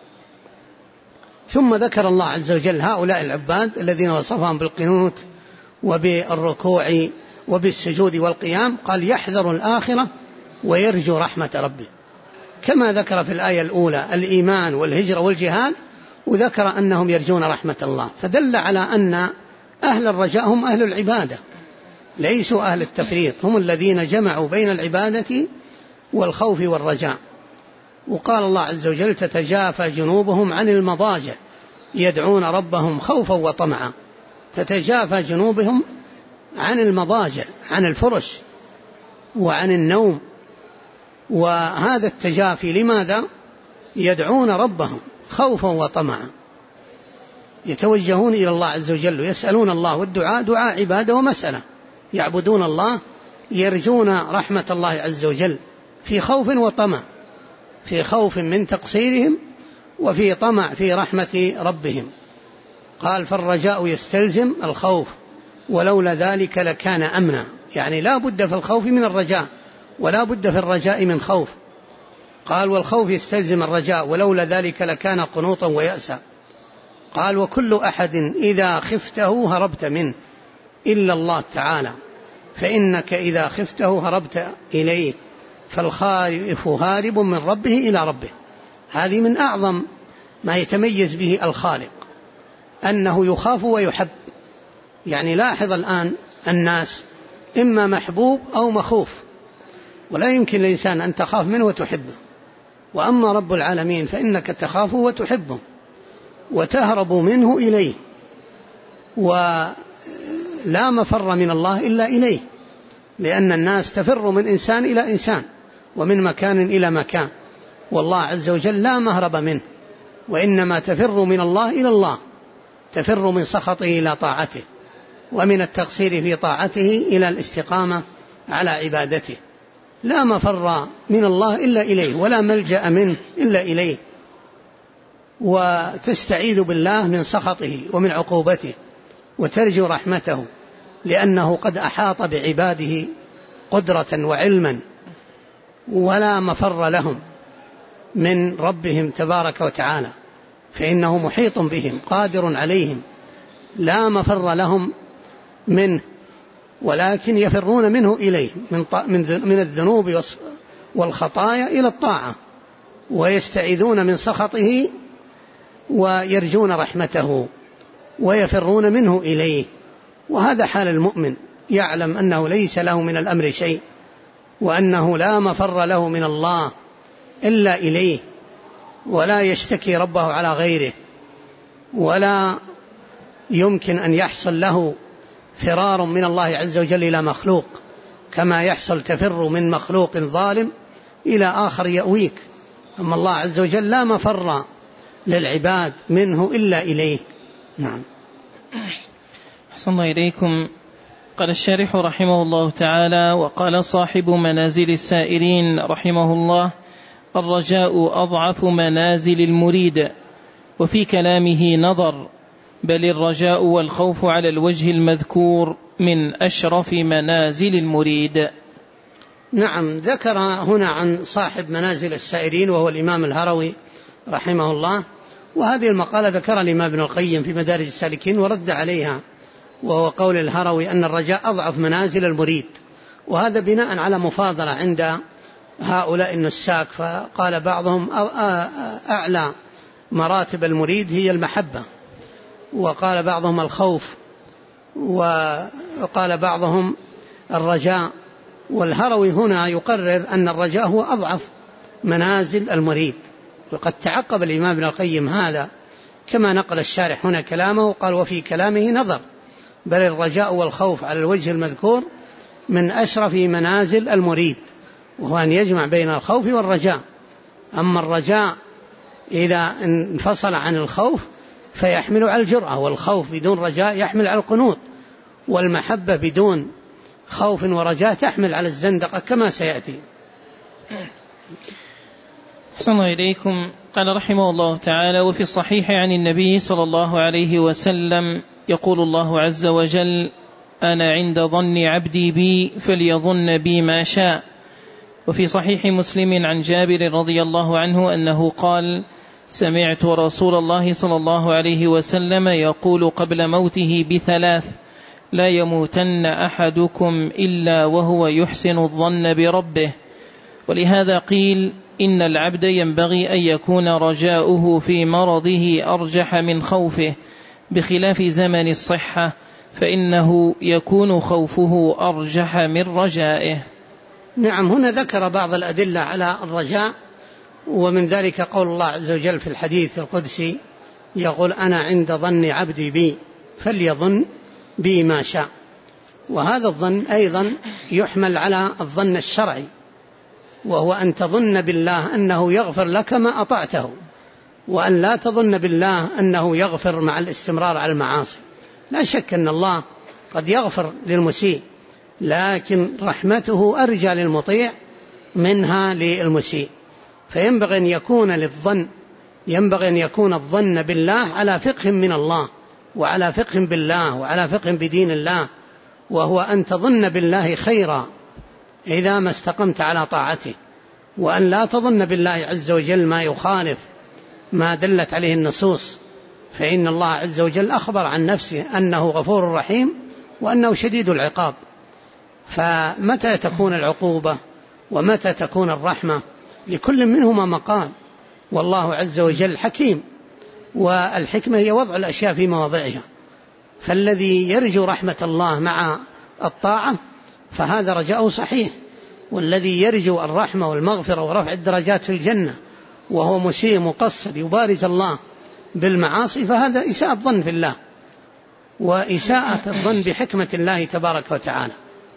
ثم ذكر الله عز وجل هؤلاء العباد الذين وصفهم بالقنوت وبالركوع وبالسجود والقيام، قال: يحذر الآخرة ويرجو رحمة ربه، كما ذكر في الآية الأولى الإيمان والهجرة والجهاد، وذكر أنهم يرجون رحمة الله، فدل على أن أهل الرجاء هم أهل العبادة ليسوا أهل التفريط، هم الذين جمعوا بين العبادة والخوف والرجاء. وقال الله عز وجل: تتجافى جنوبهم عن المضاجع يدعون ربهم خوفا وطمعا. تتجافى جنوبهم عن المضاجع، عن الفرش وعن النوم، وهذا التجافي لماذا؟ يدعون ربهم خوفا وطمعا، يتوجهون إلى الله عز وجل ويسألون الله، والدعاء دعاء عبادة ومسألة، يعبدون الله يرجون رحمة الله عز وجل في خوف وطمع، في خوف من تقصيرهم وفي طمع في رحمة ربهم. قال: فالرجاء يستلزم الخوف، ولولا ذلك لكان أمنا، يعني لا بد في الخوف من الرجاء ولا بد في الرجاء من خوف. قال: والخوف يستلزم الرجاء ولولا ذلك لكان قنوطا ويأسا. قال وكل أحد إذا خفته هربت منه إلا الله تعالى، فإنك إذا خفته هربت إليه، فالخائف هارب من ربه إلى ربه. هذه من أعظم ما يتميز به الخالق، أنه يخاف ويحب. يعني لاحظ الآن الناس إما محبوب أو مخوف، ولا يمكن للإنسان أن تخاف منه وتحبه. وأما رب العالمين فإنك تخافه وتحبه وتهرب منه إليه، ولا مفر من الله إلا إليه، لأن الناس تفر من إنسان إلى إنسان ومن مكان إلى مكان، والله عز وجل لا مهرب منه، وإنما تفر من الله إلى الله، تفر من سخطه إلى طاعته، ومن التقصير في طاعته إلى الاستقامة على عبادته. لا مفر من الله إلا إليه، ولا ملجأ منه إلا إليه، وتستعيذ بالله من سخطه ومن عقوبته وترجو رحمته، لأنه قد أحاط بعباده قدرة وعلما، ولا مفر لهم من ربهم تبارك وتعالى، فإنه محيط بهم قادر عليهم، لا مفر لهم منه، ولكن يفرون منه إليه من الذنوب والخطايا إلى الطاعة، ويستعيذون من سخطه ويرجون رحمته ويفرون منه إليه. وهذا حال المؤمن، يعلم أنه ليس له من الأمر شيء، وأنه لا مفر له من الله إلا إليه، ولا يشتكي ربه على غيره، ولا يمكن أن يحصل له فرار من الله عز وجل إلى مخلوق، كما يحصل تفر من مخلوق ظالم إلى آخر يأويك. أما الله عز وجل لا مفر للعباد منه إلا إليه. نعم.
أحسن الله إليكم. قال الشارح رحمه الله تعالى: وقال صاحب منازل السائرين رحمه الله: الرجاء أضعف منازل المريد، وفي كلامه نظر، بل الرجاء والخوف على الوجه المذكور من أشرف منازل المريد.
نعم، ذكر هنا عن صاحب منازل السائرين وهو الإمام الهروي رحمه الله، وهذه المقالة ذكر الإمام ابن القيم في مدارج السالكين ورد عليها، وهو قول الهروي أن الرجاء أضعف منازل المريد، وهذا بناء على مفاضلة عند هؤلاء النساك، فقال بعضهم أعلى مراتب المريد هي المحبة، وقال بعضهم الخوف، وقال بعضهم الرجاء. والهروي هنا يقرر أن الرجاء هو أضعف منازل المريد، وقد تعقب الإمام ابن القيم هذا كما نقل الشارح هنا كلامه، قال وفي كلامه نظر، بل الرجاء والخوف على الوجه المذكور من أشرف منازل المريد، وهو أن يجمع بين الخوف والرجاء. أما الرجاء إذا انفصل عن الخوف فيحمل على الجرأة، والخوف بدون رجاء يحمل على القنوط، والمحبة بدون خوف ورجاء تحمل على الزندقة كما سيأتي.
أحسن الله إليكم. قال رحمه الله تعالى: وفي الصحيح عن النبي صلى الله عليه وسلم يقول الله عز وجل: أنا عند ظن عبدي بي فليظن بي ما شاء. وفي صحيح مسلم عن جابر رضي الله عنه أنه قال: سمعت رسول الله صلى الله عليه وسلم يقول قبل موته بثلاث: لا يموتن أحدكم إلا وهو يحسن الظن بربه. ولهذا قيل: إن العبد ينبغي أن يكون رجاؤه في مرضه أرجح من خوفه، بخلاف زمن الصحة، فإنه يكون خوفه أرجح من رجائه.
نعم، هنا ذكر بعض الأدلة على الرجاء، ومن ذلك قول الله عز وجل في الحديث القدسي يقول: أنا عند ظن عبدي بي فليظن بي ما شاء. وهذا الظن أيضا يحمل على الظن الشرعي، وهو أن تظن بالله أنه يغفر لك ما أطعته، وأن لا تظن بالله أنه يغفر مع الاستمرار على المعاصي. لا شك أن الله قد يغفر للمسيء، لكن رحمته أرجى للمطيع منها للمسيء، فينبغي أن يكون الظن بالله على فقه من الله، وعلى فقه بالله، وعلى فقه بدين الله، وهو أن تظن بالله خيرا إذا ما استقمت على طاعته، وأن لا تظن بالله عز وجل ما يخالف ما دلت عليه النصوص، فإن الله عز وجل أخبر عن نفسه أنه غفور رحيم وأنه شديد العقاب، فمتى تكون العقوبة ومتى تكون الرحمة؟ لكل منهما مقام، والله عز وجل حكيم، والحكمة هي وضع الأشياء في مواضعها. فالذي يرجو رحمة الله مع الطاعة فهذا رجاءه صحيح، والذي يرجو الرحمة والمغفرة ورفع الدرجات في الجنة وهو مسيء مقصر يبارز الله بالمعاصي فهذا إساءة الظن في الله وإساءة الظن بحكمة الله تبارك وتعالى.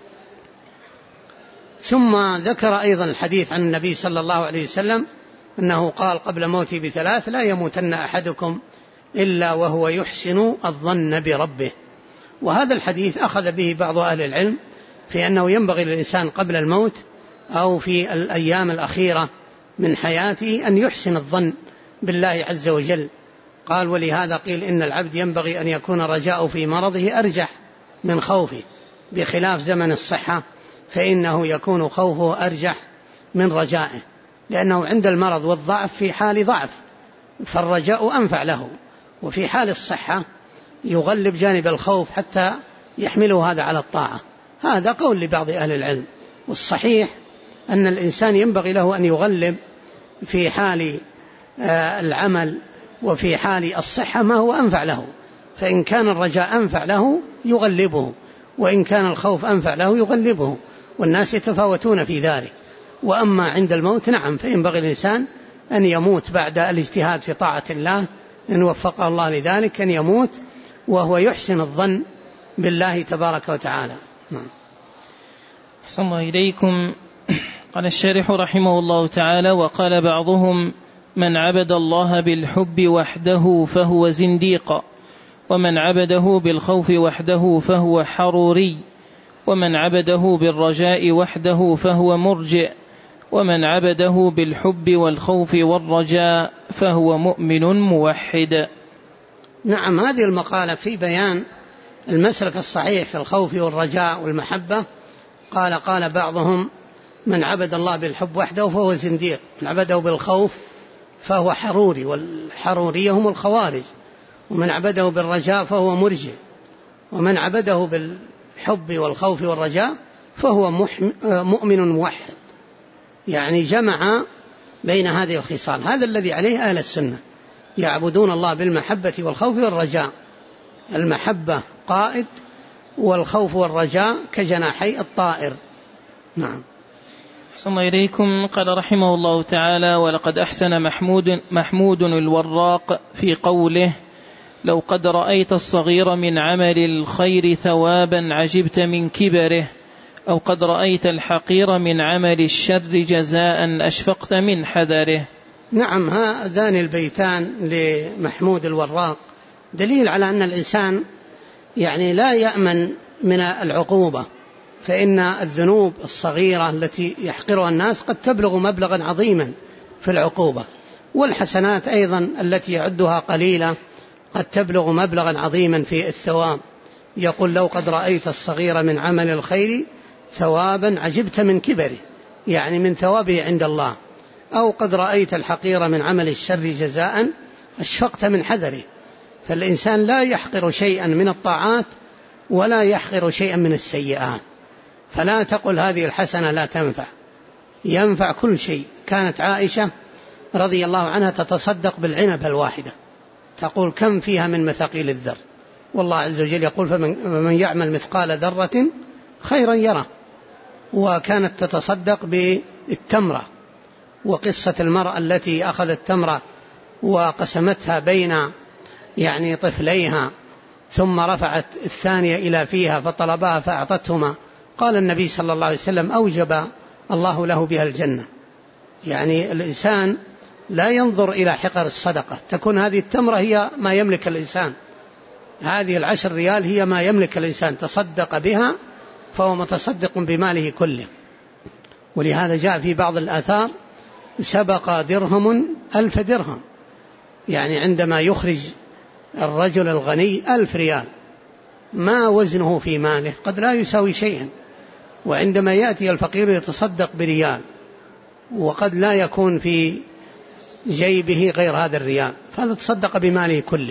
ثم ذكر أيضا الحديث عن النبي صلى الله عليه وسلم أنه قال قبل موته ب3: لا يموتن أحدكم إلا وهو يحسن الظن بربه. وهذا الحديث أخذ به بعض أهل العلم في أنه ينبغي للإنسان قبل الموت أو في الأيام الأخيرة من حياته أن يحسن الظن بالله عز وجل. قال: ولهذا قيل إن العبد ينبغي أن يكون رجاؤه في مرضه أرجح من خوفه، بخلاف زمن الصحة فإنه يكون خوفه أرجح من رجائه، لأنه عند المرض والضعف في حال ضعف فالرجاء أنفع له، وفي حال الصحة يغلب جانب الخوف حتى يحمله هذا على الطاعة. هذا قول لبعض أهل العلم، والصحيح أن الإنسان ينبغي له أن يغلب في حال العمل وفي حال الصحة ما هو أنفع له، فإن كان الرجاء أنفع له يغلبه، وإن كان الخوف أنفع له يغلبه، والناس يتفاوتون في ذلك. وأما عند الموت نعم فينبغي الإنسان أن يموت بعد الاجتهاد في طاعة الله إن وفقه الله لذلك، أن يموت وهو يحسن الظن بالله تبارك وتعالى. نعم.
أحسن الله إليكم. قال الشارح رحمه الله تعالى: وقال بعضهم: من عبد الله بالحب وحده فهو زنديق، ومن عبده بالخوف وحده فهو حروري، ومن عبده بالرجاء وحده فهو مرجئ، ومن عبده بالحب والخوف والرجاء فهو مؤمن موحد.
نعم، هذه المقالة في بيان المسلك الصحيح في الخوف والرجاء والمحبة. قال بعضهم: من عبد الله بالحب وحده فهو زنديق، من عبده بالخوف فهو حروري، والحرورية هم الخوارج، ومن عبده بالرجاء فهو مرجئ، ومن عبده بالحب والخوف والرجاء فهو مؤمن موحد. يعني جمع بين هذه الخصال، هذا الذي عليه أهل السنة، يعبدون الله بالمحبة والخوف والرجاء. المحبة قائد، والخوف والرجاء كجناحي الطائر. نعم.
أحسن الله إليكم. قال رحمه الله تعالى: ولقد أحسن محمود الوراق في قوله: لو قد رأيت الصغير من عمل الخير ثوابا عجبت من كبره، أو قد رأيت الحقير من عمل الشر جزاء أشفقت من حذره.
نعم، هذان البيتان لمحمود الوراق دليل على أن الإنسان يعني لا يأمن من العقوبة، فإن الذنوب الصغيرة التي يحقرها الناس قد تبلغ مبلغا عظيما في العقوبة، والحسنات أيضا التي يعدها قليلة قد تبلغ مبلغا عظيما في الثواب. يقول: لو قد رأيت الصغير من عمل الخير ثوابا عجبت من كبره، يعني من ثوابه عند الله، أو قد رأيت الحقير من عمل الشر جزاء أشفقت من حذره. فالإنسان لا يحقر شيئا من الطاعات ولا يحقر شيئا من السيئات، فلا تقل هذه الحسنة لا تنفع، ينفع كل شيء. كانت عائشة رضي الله عنها تتصدق بالعنبة الواحدة، تقول: كم فيها من مثاقيل الذر، والله عز وجل يقول: فمن يعمل مثقال ذرة خيرا يره. وكانت تتصدق بالتمرة، وقصة المرأة التي أخذت تمرة وقسمتها بين يعني طفليها ثم رفعت الثانية إلى فيها فطلبها فأعطتهما، قال النبي صلى الله عليه وسلم: أوجب الله له بها الجنة. يعني الإنسان لا ينظر إلى حقر الصدقة، تكون هذه التمرة هي ما يملك الإنسان، هذه 10 ريال هي ما يملك الإنسان، تصدق بها فهو متصدق بماله كله. ولهذا جاء في بعض الآثار: سبق درهم 1000 درهم، يعني عندما يخرج الرجل الغني 1000 ريال ما وزنه في ماله قد لا يساوي شيئا، وعندما يأتي الفقير يتصدق بريال وقد لا يكون في جيبه غير هذا الريال، فهذا تصدق بماله كله.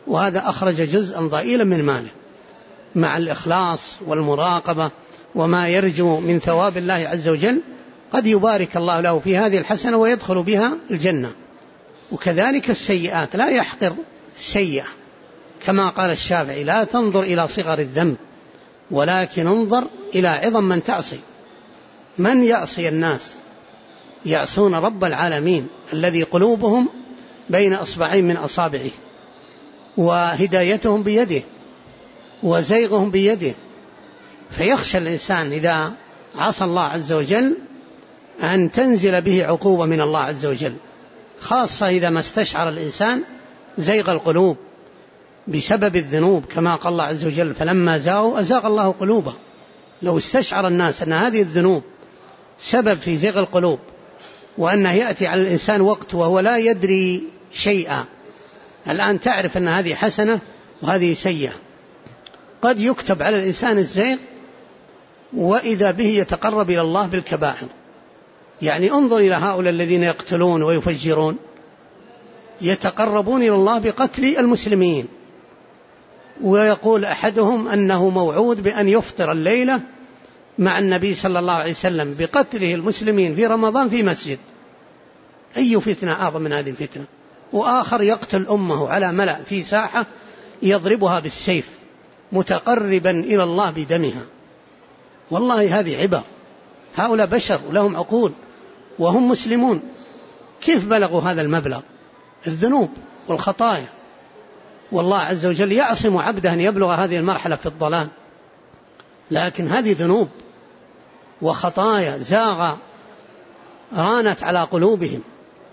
وهذا أخرج جزءا ضئيلا من ماله مع الإخلاص والمراقبة وما يرجو من ثواب الله عز وجل، قد يبارك الله له في هذه الحسنة ويدخل بها الجنة. وكذلك السيئات، لا يحقر السيئة، كما قال الشافعي: لا تنظر إلى صغر الذنب ولكن انظر إلى عظم من تعصي. من يعصي الناس؟ يعصون رب العالمين الذي قلوبهم بين أصبعين من أصابعه، وهدايتهم بيده، وزيغهم بيده. فيخشى الإنسان إذا عصى الله عز وجل أن تنزل به عقوبة من الله عز وجل، خاصة إذا ما استشعر الإنسان زيغ القلوب بسبب الذنوب، كما قال الله عز وجل: فلما زاغوا أزاغ الله قلوبهم. لو استشعر الناس أن هذه الذنوب سبب في زيغ القلوب، وأنه يأتي على الإنسان وقت وهو لا يدري شيئا. الآن تعرف أن هذه حسنة وهذه سيئة، قد يكتب على الإنسان الزيغ وإذا به يتقرب إلى الله بالكبائر. يعني انظر إلى هؤلاء الذين يقتلون ويفجرون، يتقربون إلى الله بقتل المسلمين، ويقول أحدهم أنه موعود بأن يفطر الليلة مع النبي صلى الله عليه وسلم بقتله المسلمين في رمضان في مسجد. أي فتنة أعظم من هذه الفتنة؟ وآخر يقتل أمه على ملأ في ساحة يضربها بالسيف متقربا إلى الله بدمها. والله هذه عبر. هؤلاء بشر ولهم عقول وهم مسلمون، كيف بلغوا هذا المبلغ؟ الذنوب والخطايا. والله عز وجل يعصم عبده أن يبلغ هذه المرحلة في الضلال، لكن هذه ذنوب وخطايا زاغ رانت على قلوبهم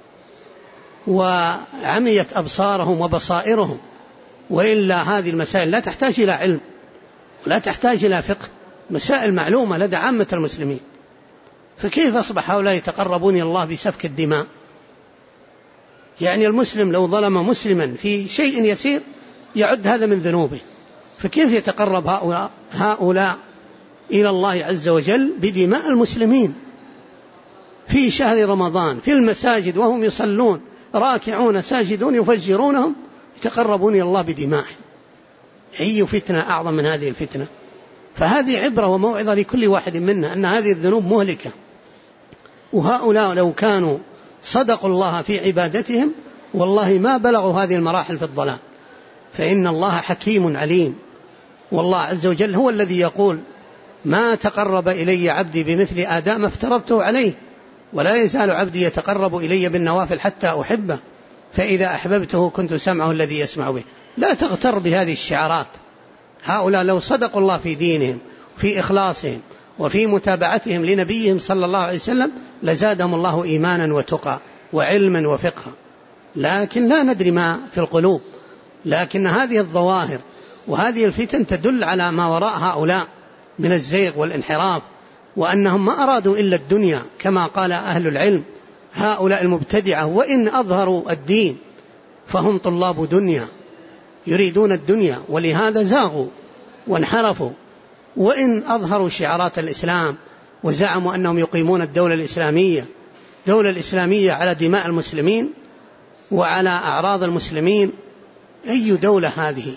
وعميت أبصارهم وبصائرهم. وإلا هذه المسائل لا تحتاج إلى علم ولا تحتاج إلى فقه، مسائل معلومة لدى عامة المسلمين. فكيف أصبح هؤلاء يتقربون إلى الله بسفك الدماء؟ يعني المسلم لو ظلم مسلما في شيء يسير يعد هذا من ذنوبه، فكيف يتقرب هؤلاء إلى الله عز وجل بدماء المسلمين في شهر رمضان في المساجد وهم يصلون راكعون ساجدون يفجرونهم، يتقربون إلى الله بدمائهم؟ أي فتنة أعظم من هذه الفتنة؟ فهذه عبرة وموعظة لكل واحد منا أن هذه الذنوب مهلكة. وهؤلاء لو كانوا صدقوا الله في عبادتهم والله ما بلغوا هذه المراحل في الضلال، فإن الله حكيم عليم. والله عز وجل هو الذي يقول: ما تقرب إلي عبدي بمثل آداء ما افترضته عليه، ولا يزال عبدي يتقرب إلي بالنوافل حتى أحبه، فإذا أحببته كنت سمعه الذي يسمع به. لا تغتر بهذه الشعارات. هؤلاء لو صدقوا الله في دينهم في إخلاصهم وفي متابعتهم لنبيهم صلى الله عليه وسلم لزادهم الله إيمانا وتقى وعلما وفقها. لكن لا ندري ما في القلوب. لكن هذه الظواهر وهذه الفتن تدل على ما وراء هؤلاء من الزيغ والانحراف، وأنهم ما أرادوا إلا الدنيا كما قال أهل العلم: هؤلاء المبتدعة وإن أظهروا الدين فهم طلاب دنيا يريدون الدنيا، ولهذا زاغوا وانحرفوا. وإن أظهروا شعارات الإسلام وزعموا أنهم يقيمون الدولة الإسلامية على دماء المسلمين وعلى أعراض المسلمين، أي دولة هذه؟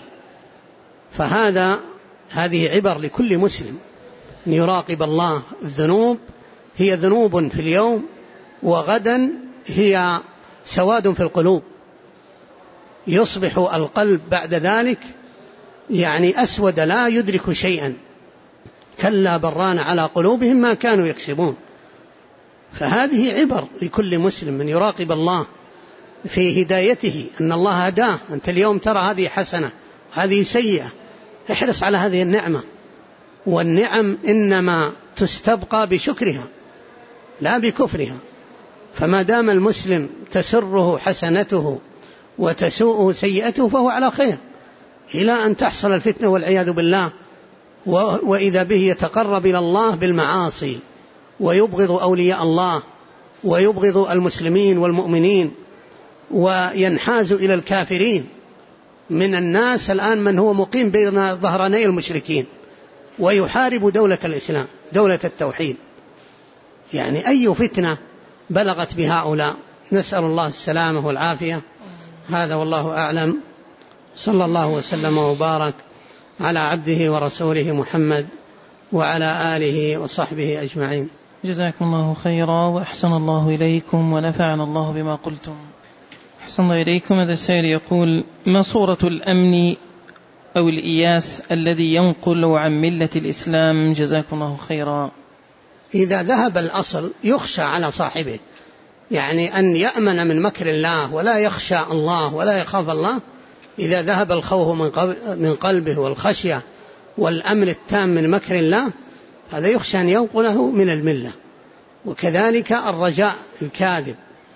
هذه عبر لكل مسلم أن يراقب الله. الذنوب هي ذنوب في اليوم، وغدا هي سواد في القلوب. يصبح القلب بعد ذلك يعني أسود لا يدرك شيئا. كلا بران على قلوبهم ما كانوا يكسبون. فهذه عبر لكل مسلم من يراقب الله في هدايته، أن الله هداه. أنت اليوم ترى هذه حسنة هذه سيئة، احرص على هذه النعمة. والنعم إنما تستبقى بشكرها لا بكفرها. فما دام المسلم تسره حسنته وتسوءه سيئته فهو على خير، إلى أن تحصل الفتنة والعياذ بالله، وإذا به يتقرب إلى الله بالمعاصي ويبغض أولياء الله ويبغض المسلمين والمؤمنين وينحاز إلى الكافرين. من الناس الآن من هو مقيم بين ظهراني المشركين ويحارب دولة الإسلام دولة التوحيد. يعني أي فتنة بلغت بهؤلاء؟ نسأل الله السلامة والعافية. هذا والله أعلم، صلى الله وسلم وبارك على عبده ورسوله محمد وعلى آله وصحبه أجمعين.
جزاكم الله خيرا وأحسن الله إليكم ونفعنا الله بما قلتم. أحسن الله إليكم. هذا السائل يقول: ما صورة الأمن أو الإياس الذي ينقل عن ملة الإسلام؟ جزاكم الله خيرا.
إذا ذهب الأصل يخشى على صاحبه، يعني أن يأمن من مكر الله ولا يخشى الله ولا يخاف الله. إذا ذهب الخوف من قلبه والخشية والأمن التام من مكر الله، هذا يخشى أن ينقله من الملة. وكذلك الرجاء الكاذب،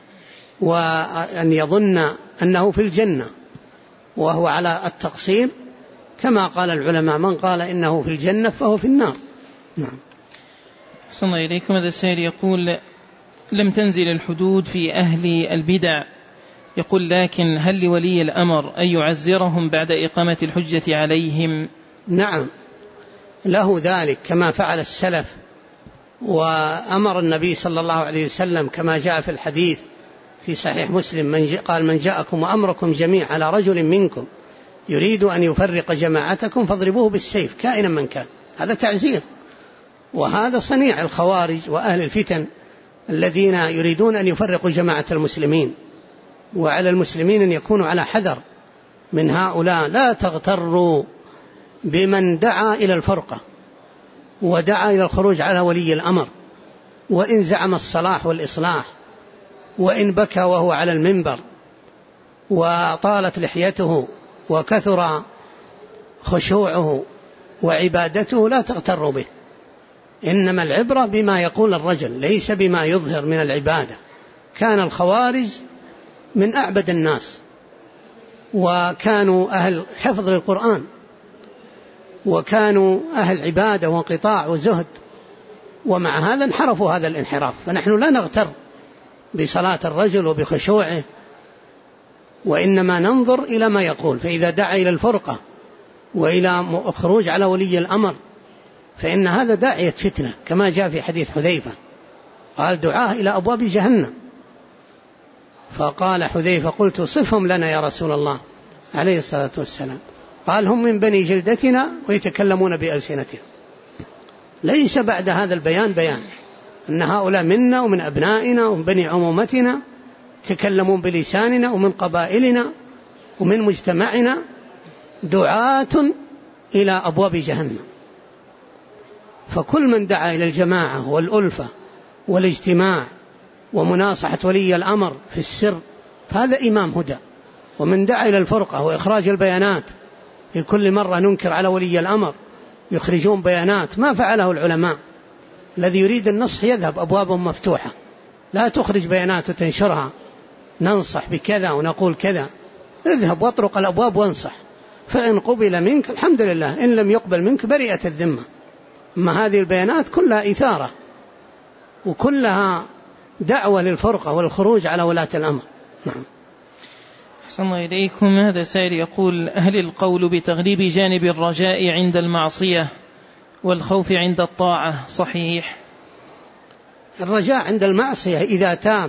وأن يظن أنه في الجنة وهو على التقصير، كما قال العلماء: من قال إنه في الجنة فهو في النار. نعم.
أحسن الله إليكم. هذا السائل يقول: لم تنزل الحدود في أهل البدع، يقول: لكن هل لولي الأمر أن يعزرهم بعد إقامة الحجة عليهم؟
نعم، له ذلك كما فعل السلف، وأمر النبي صلى الله عليه وسلم كما جاء في الحديث في صحيح مسلم: قال: من جاءكم وأمركم جميع على رجل منكم يريد أن يفرق جماعتكم فاضربوه بالسيف كائنا من كان. هذا تعزير، وهذا صنيع الخوارج وأهل الفتن الذين يريدون أن يفرقوا جماعة المسلمين. وعلى المسلمين أن يكونوا على حذر من هؤلاء. لا تغتروا بمن دعا إلى الفرقة ودعا إلى الخروج على ولي الأمر، وإن زعم الصلاح والإصلاح، وإن بكى وهو على المنبر وطالت لحيته وكثر خشوعه وعبادته، لا تغتروا به. إنما العبرة بما يقول الرجل ليس بما يظهر من العبادة. كان الخوارج من أعبد الناس، وكانوا أهل حفظ للقرآن، وكانوا أهل عبادة وانقطاع وزهد، ومع هذا انحرفوا هذا الانحراف. فنحن لا نغتر بصلاة الرجل وبخشوعه، وإنما ننظر إلى ما يقول. فإذا دعا إلى الفرقة وإلى الخروج على ولي الأمر فإن هذا داعية فتنة، كما جاء في حديث حذيفة قال: دعاه إلى أبواب جهنم. فقال حذيفة: قلت: صفهم لنا يا رسول الله عليه الصلاة والسلام. قال: هم من بني جلدتنا ويتكلمون بألسنتهم. ليس بعد هذا البيان بيان أن هؤلاء منا ومن أبنائنا ومن بني عمومتنا، يتكلمون بلساننا ومن قبائلنا ومن مجتمعنا، دعاة إلى أبواب جهنم. فكل من دعا إلى الجماعة والألفة والاجتماع ومناصحة ولي الأمر في السر فهذا إمام هدى. ومن دعا إلى الفرقة وإخراج البيانات، في كل مرة ننكر على ولي الأمر يخرجون بيانات ما فعله العلماء. الذي يريد النصح يذهب، أبوابهم مفتوحة، لا تخرج بيانات وتنشرها. ننصح بكذا ونقول كذا، اذهب واطرق الأبواب وانصح، فإن قبل منك الحمد لله، إن لم يقبل منك برئت الذمة. أما هذه البيانات كلها إثارة وكلها دعوة للفرقة والخروج على ولاة الأمر. نعم.
أحسن الله إليكم. هذا سائل يقول: هل القول بتغليب جانب الرجاء عند المعصية والخوف عند الطاعة صحيح؟
الرجاء عند المعصية إذا تاب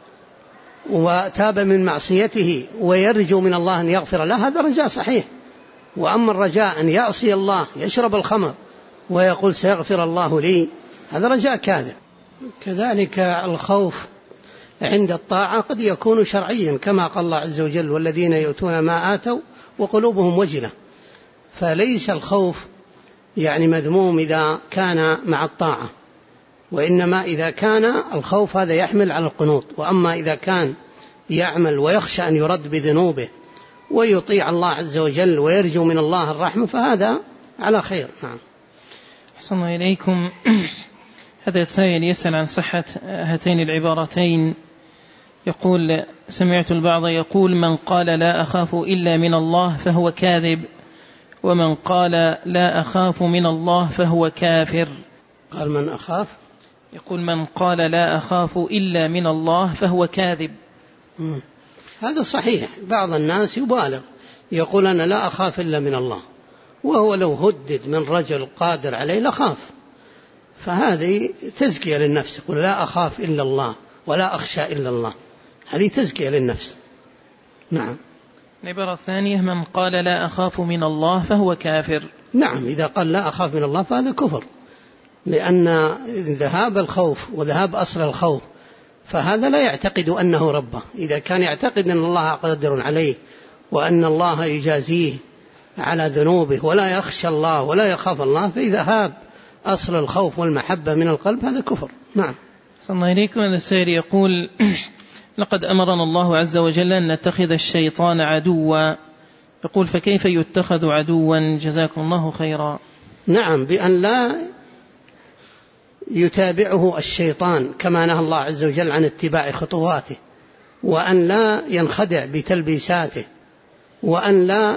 وتاب من معصيته ويرجو من الله أن يغفر له، هذا رجاء صحيح. وأما الرجاء أن يعصي الله، يشرب الخمر ويقول سيغفر الله لي، هذا رجاء كاذب. كذلك الخوف عند الطاعة قد يكون شرعيا، كما قال الله عز وجل: والذين يؤتون ما آتوا وقلوبهم وجلة. فليس الخوف يعني مذموم إذا كان مع الطاعة، وإنما إذا كان الخوف هذا يحمل على القنوط. وأما إذا كان يعمل ويخشى أن يرد بذنوبه ويطيع الله عز وجل ويرجو من الله الرحمة فهذا على خير. نعم.
أحسن الله إليكم. هذا السائل يسأل عن صحة هاتين العبارتين. يقول: سمعت البعض يقول: من قال لا أخاف إلا من الله فهو كاذب، ومن قال لا أخاف من الله فهو كافر.
قال: من أخاف،
يقول: من قال لا أخاف إلا من الله فهو كاذب.
هذا صحيح. بعض الناس يبالغ، يقول: أنا لا أخاف إلا من الله، وهو لو هدد من رجل قادر عليه لخاف. فهذه تزكية للنفس، يقول: لا أخاف إلا الله ولا أخشى إلا الله، هذه تزكية للنفس. نعم.
العبارة الثانية: من قال لا أخاف من الله فهو كافر.
نعم، إذا قال لا أخاف من الله فهذا كفر، لأن ذهاب الخوف وذهاب أصل الخوف فهذا لا يعتقد أنه ربه. إذا كان يعتقد أن الله قادر عليه وأن الله يجازيه على ذنوبه ولا يخشى الله ولا يخاف الله، فإذا هاب أصل الخوف والمحبة من القلب هذا كفر. نعم.
صلى الله عليكم. هذا السائل يقول: لقد أمرنا الله عز وجل أن نتخذ الشيطان عدوا، يقول: فكيف يتخذ عدوا؟ جزاكم الله خيرا.
نعم، بأن لا يتابعه الشيطان كما نهى الله عز وجل عن اتباع خطواته، وأن لا ينخدع بتلبيساته، وأن لا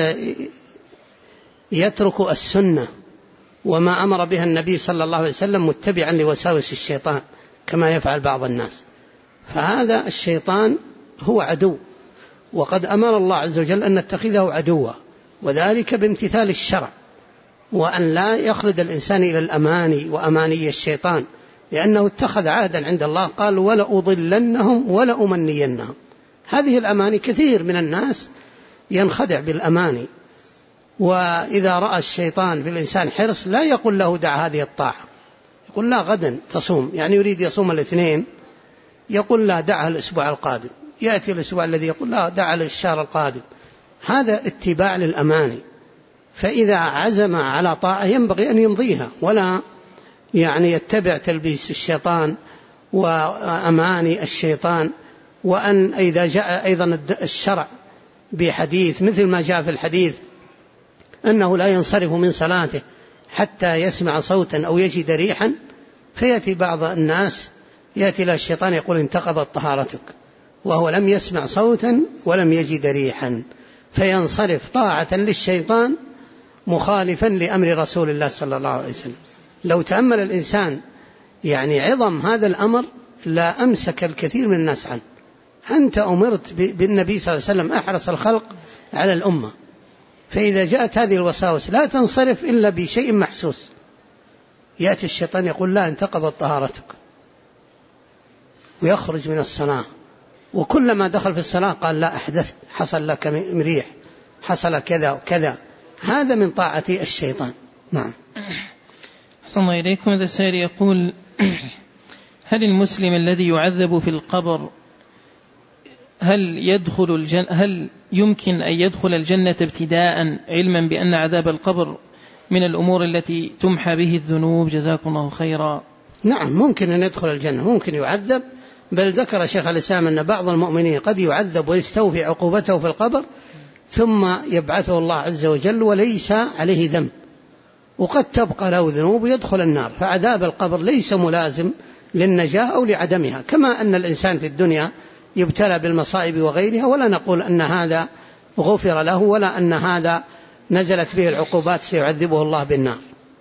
يترك السنة وما أمر بها النبي صلى الله عليه وسلم متبعا لوساوس الشيطان كما يفعل بعض الناس. فهذا الشيطان هو عدو، وقد أمر الله عز وجل أن نتخذه عدوا، وذلك بامتثال الشرع، وأن لا يخلد الإنسان إلى الأماني وأماني الشيطان، لأنه اتخذ عهدا عند الله قال: ولأضلنهم ولأمنينهم. هذه الأماني كثير من الناس ينخدع بالأماني، وإذا رأى الشيطان في الإنسان حرص لا يقول له دع هذه الطاعة، يقول لا غدا تصوم، يعني يريد يصوم الاثنين يقول لا دعها الأسبوع القادم، يأتي الأسبوع الذي يقول لا دعها الشهر القادم. هذا اتباع للأماني. فإذا عزم على طاعة ينبغي أن يمضيها، ولا يعني يتبع تلبيس الشيطان وأماني الشيطان. وأن إذا جاء أيضا الشرع بحديث مثل ما جاء في الحديث أنه لا ينصرف من صلاته حتى يسمع صوتا أو يجد ريحا، فيأتي بعض الناس يأتي له الشيطان يقول انتقضت طهارتك، وهو لم يسمع صوتا ولم يجد ريحا، فينصرف طاعة للشيطان مخالفا لأمر رسول الله صلى الله عليه وسلم. لو تأمل الإنسان يعني عظم هذا الأمر لا أمسك الكثير من الناس عنه. أنت أمرت بالنبي صلى الله عليه وسلم أحرص الخلق على الأمة، فإذا جاءت هذه الوساوس لا تنصرف إلا بشيء محسوس، يأتي الشيطان يقول لا انتقضت طهارتك، ويخرج من الصلاة، وكلما دخل في الصلاة قال لا أحدثت، حصل لك مريح، حصل كذا وكذا. هذا من طاعة الشيطان. نعم.
أحسن الله إليكم. هذا السائل يقول: هل المسلم الذي يعذب في القبر هل يمكن أن يدخل الجنة ابتداء، علما بأن عذاب القبر من الأمور التي تمحى به الذنوب؟ جزاكم الله خيرا.
نعم، ممكن أن يدخل الجنة، ممكن يعذب، بل ذكر شيخ الإسلام أن بعض المؤمنين قد يعذب ويستوفي عقوبته في القبر ثم يبعثه الله عز وجل وليس عليه ذنب، وقد تبقى له ذنوب يدخل النار. فعذاب القبر ليس ملازم للنجاة أو لعدمها، كما أن الإنسان في الدنيا يبتلى بالمصائب وغيرها، ولا نقول أن هذا غفر له ولا أن هذا نزلت به العقوبات سيعذبه الله بالنار.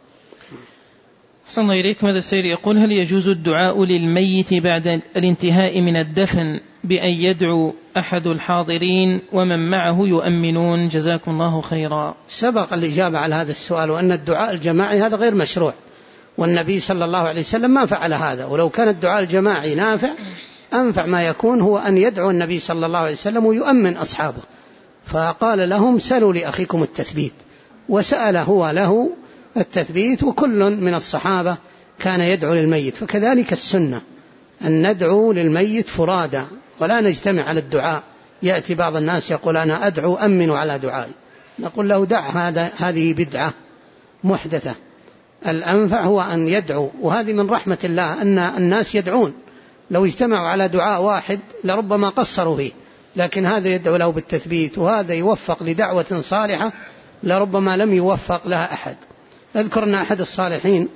أحسن الله إليكم. هذا السائل يقول: هل يجوز الدعاء للميت بعد الانتهاء من الدفن بأن يدعو أحد الحاضرين ومن معه يؤمنون؟ جزاكم الله خيرا.
سبق الإجابة على هذا السؤال، وأن الدعاء الجماعي هذا غير مشروع، والنبي صلى الله عليه وسلم ما فعل هذا. ولو كان الدعاء الجماعي نافع أنفع ما يكون هو أن يدعو النبي صلى الله عليه وسلم ويؤمن أصحابه، فقال لهم سلوا لأخيكم التثبيت، وسأل هو له التثبيت، وكل من الصحابة كان يدعو للميت. فكذلك السنة أن ندعو للميت فرادا ولا نجتمع على الدعاء. يأتي بعض الناس يقول أنا أدعو أمن على دعائي، نقول له دع، هذه بدعة محدثة. الأنفع هو أن يدعو، وهذه من رحمة الله أن الناس يدعون. لو اجتمعوا على دعاء واحد لربما قصروا فيه، لكن هذا يدعو له بالتثبيت، وهذا يوفق لدعوة صالحة لربما لم يوفق لها أحد. أذكر أن أحد الصالحين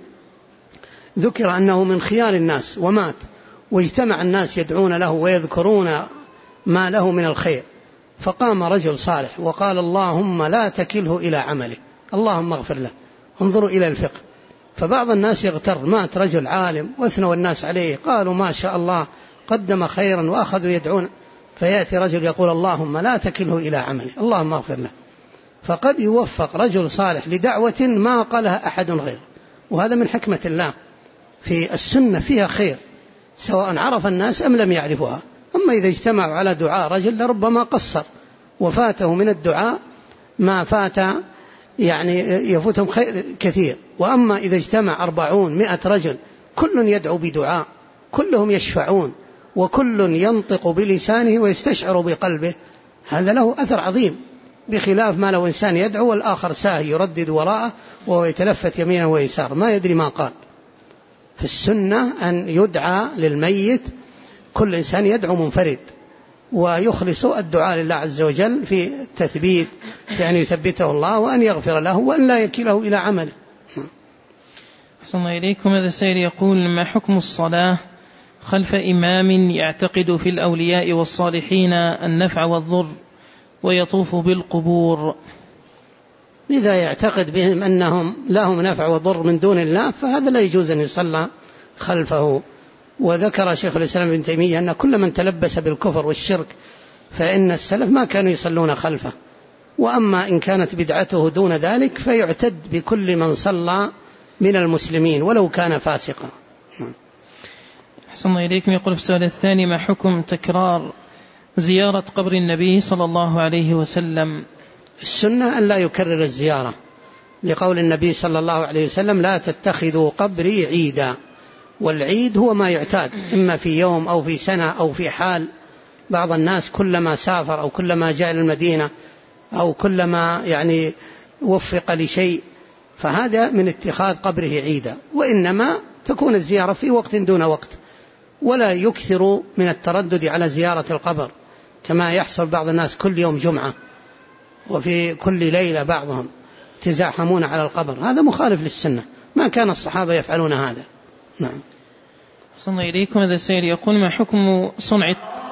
ذكر أنه من خيار الناس ومات، واجتمع الناس يدعون له ويذكرون ما له من الخير، فقام رجل صالح وقال اللهم لا تكله إلى عمله، اللهم اغفر له. انظروا إلى الفقه. فبعض الناس يغتر، مات رجل عالم واثنوا الناس عليه، قالوا ما شاء الله قدم خيرا وأخذوا يدعون، فيأتي رجل يقول اللهم لا تكله إلى عمله، اللهم اغفر له. فقد يوفق رجل صالح لدعوة ما قالها أحد غيره، وهذا من حكمة الله. في السنة فيها خير سواء عرف الناس أم لم يعرفوها. أما إذا اجتمعوا على دعاء رجل لربما قصر وفاته من الدعاء ما فات، يعني يفوتهم خير كثير. وأما إذا اجتمع 40-100 رجل كل يدعو بدعاء، كلهم يشفعون، وكل ينطق بلسانه ويستشعر بقلبه، هذا له أثر عظيم، بخلاف ما لو إنسان يدعو والآخر ساهي يردد وراءه وهو يتلفت يمينا ويسار ما يدري ما قال. فالسنة أن يدعى للميت كل إنسان يدعو منفرد، ويخلص الدعاء لله عز وجل في التثبيت، بأن يثبته الله وأن يغفر له وأن لا يكله إلى عمله.
أحسن الله إليكم. هذا السائل يقول: ما حكم الصلاة خلف إمام يعتقد في الأولياء والصالحين النفع والضر ويطوف بالقبور؟
إذا يعتقد بهم أنهم لهم نفع وضر من دون الله فهذا لا يجوز أن يصلى خلفه. وذكر شيخ الإسلام ابن تيمية أن كل من تلبس بالكفر والشرك فإن السلف ما كانوا يصلون خلفه. وأما إن كانت بدعته دون ذلك فيعتد بكل من صلى من المسلمين ولو كان فاسقا.
أحسن الله إليكم. يقول في السؤال الثاني: ما حكم تكرار زيارة قبر النبي صلى الله عليه وسلم؟
السنة أن لا يكرر الزيارة، لقول النبي صلى الله عليه وسلم: لا تتخذوا قبري عيدا. والعيد هو ما يعتاد، إما في يوم أو في سنة أو في حال. بعض الناس كلما سافر أو كلما جاء المدينة أو كلما يعني وفق لشيء، فهذا من اتخاذ قبره عيدا. وإنما تكون الزيارة في وقت دون وقت، ولا يكثر من التردد على زيارة القبر كما يحصل بعض الناس كل يوم جمعة وفي كل ليلة بعضهم تزاحمون على القبر، هذا مخالف للسنة، ما كان الصحابة يفعلون هذا. نعم.
صلى الله إليكم. هذا السائل يقول: ما حكم صنع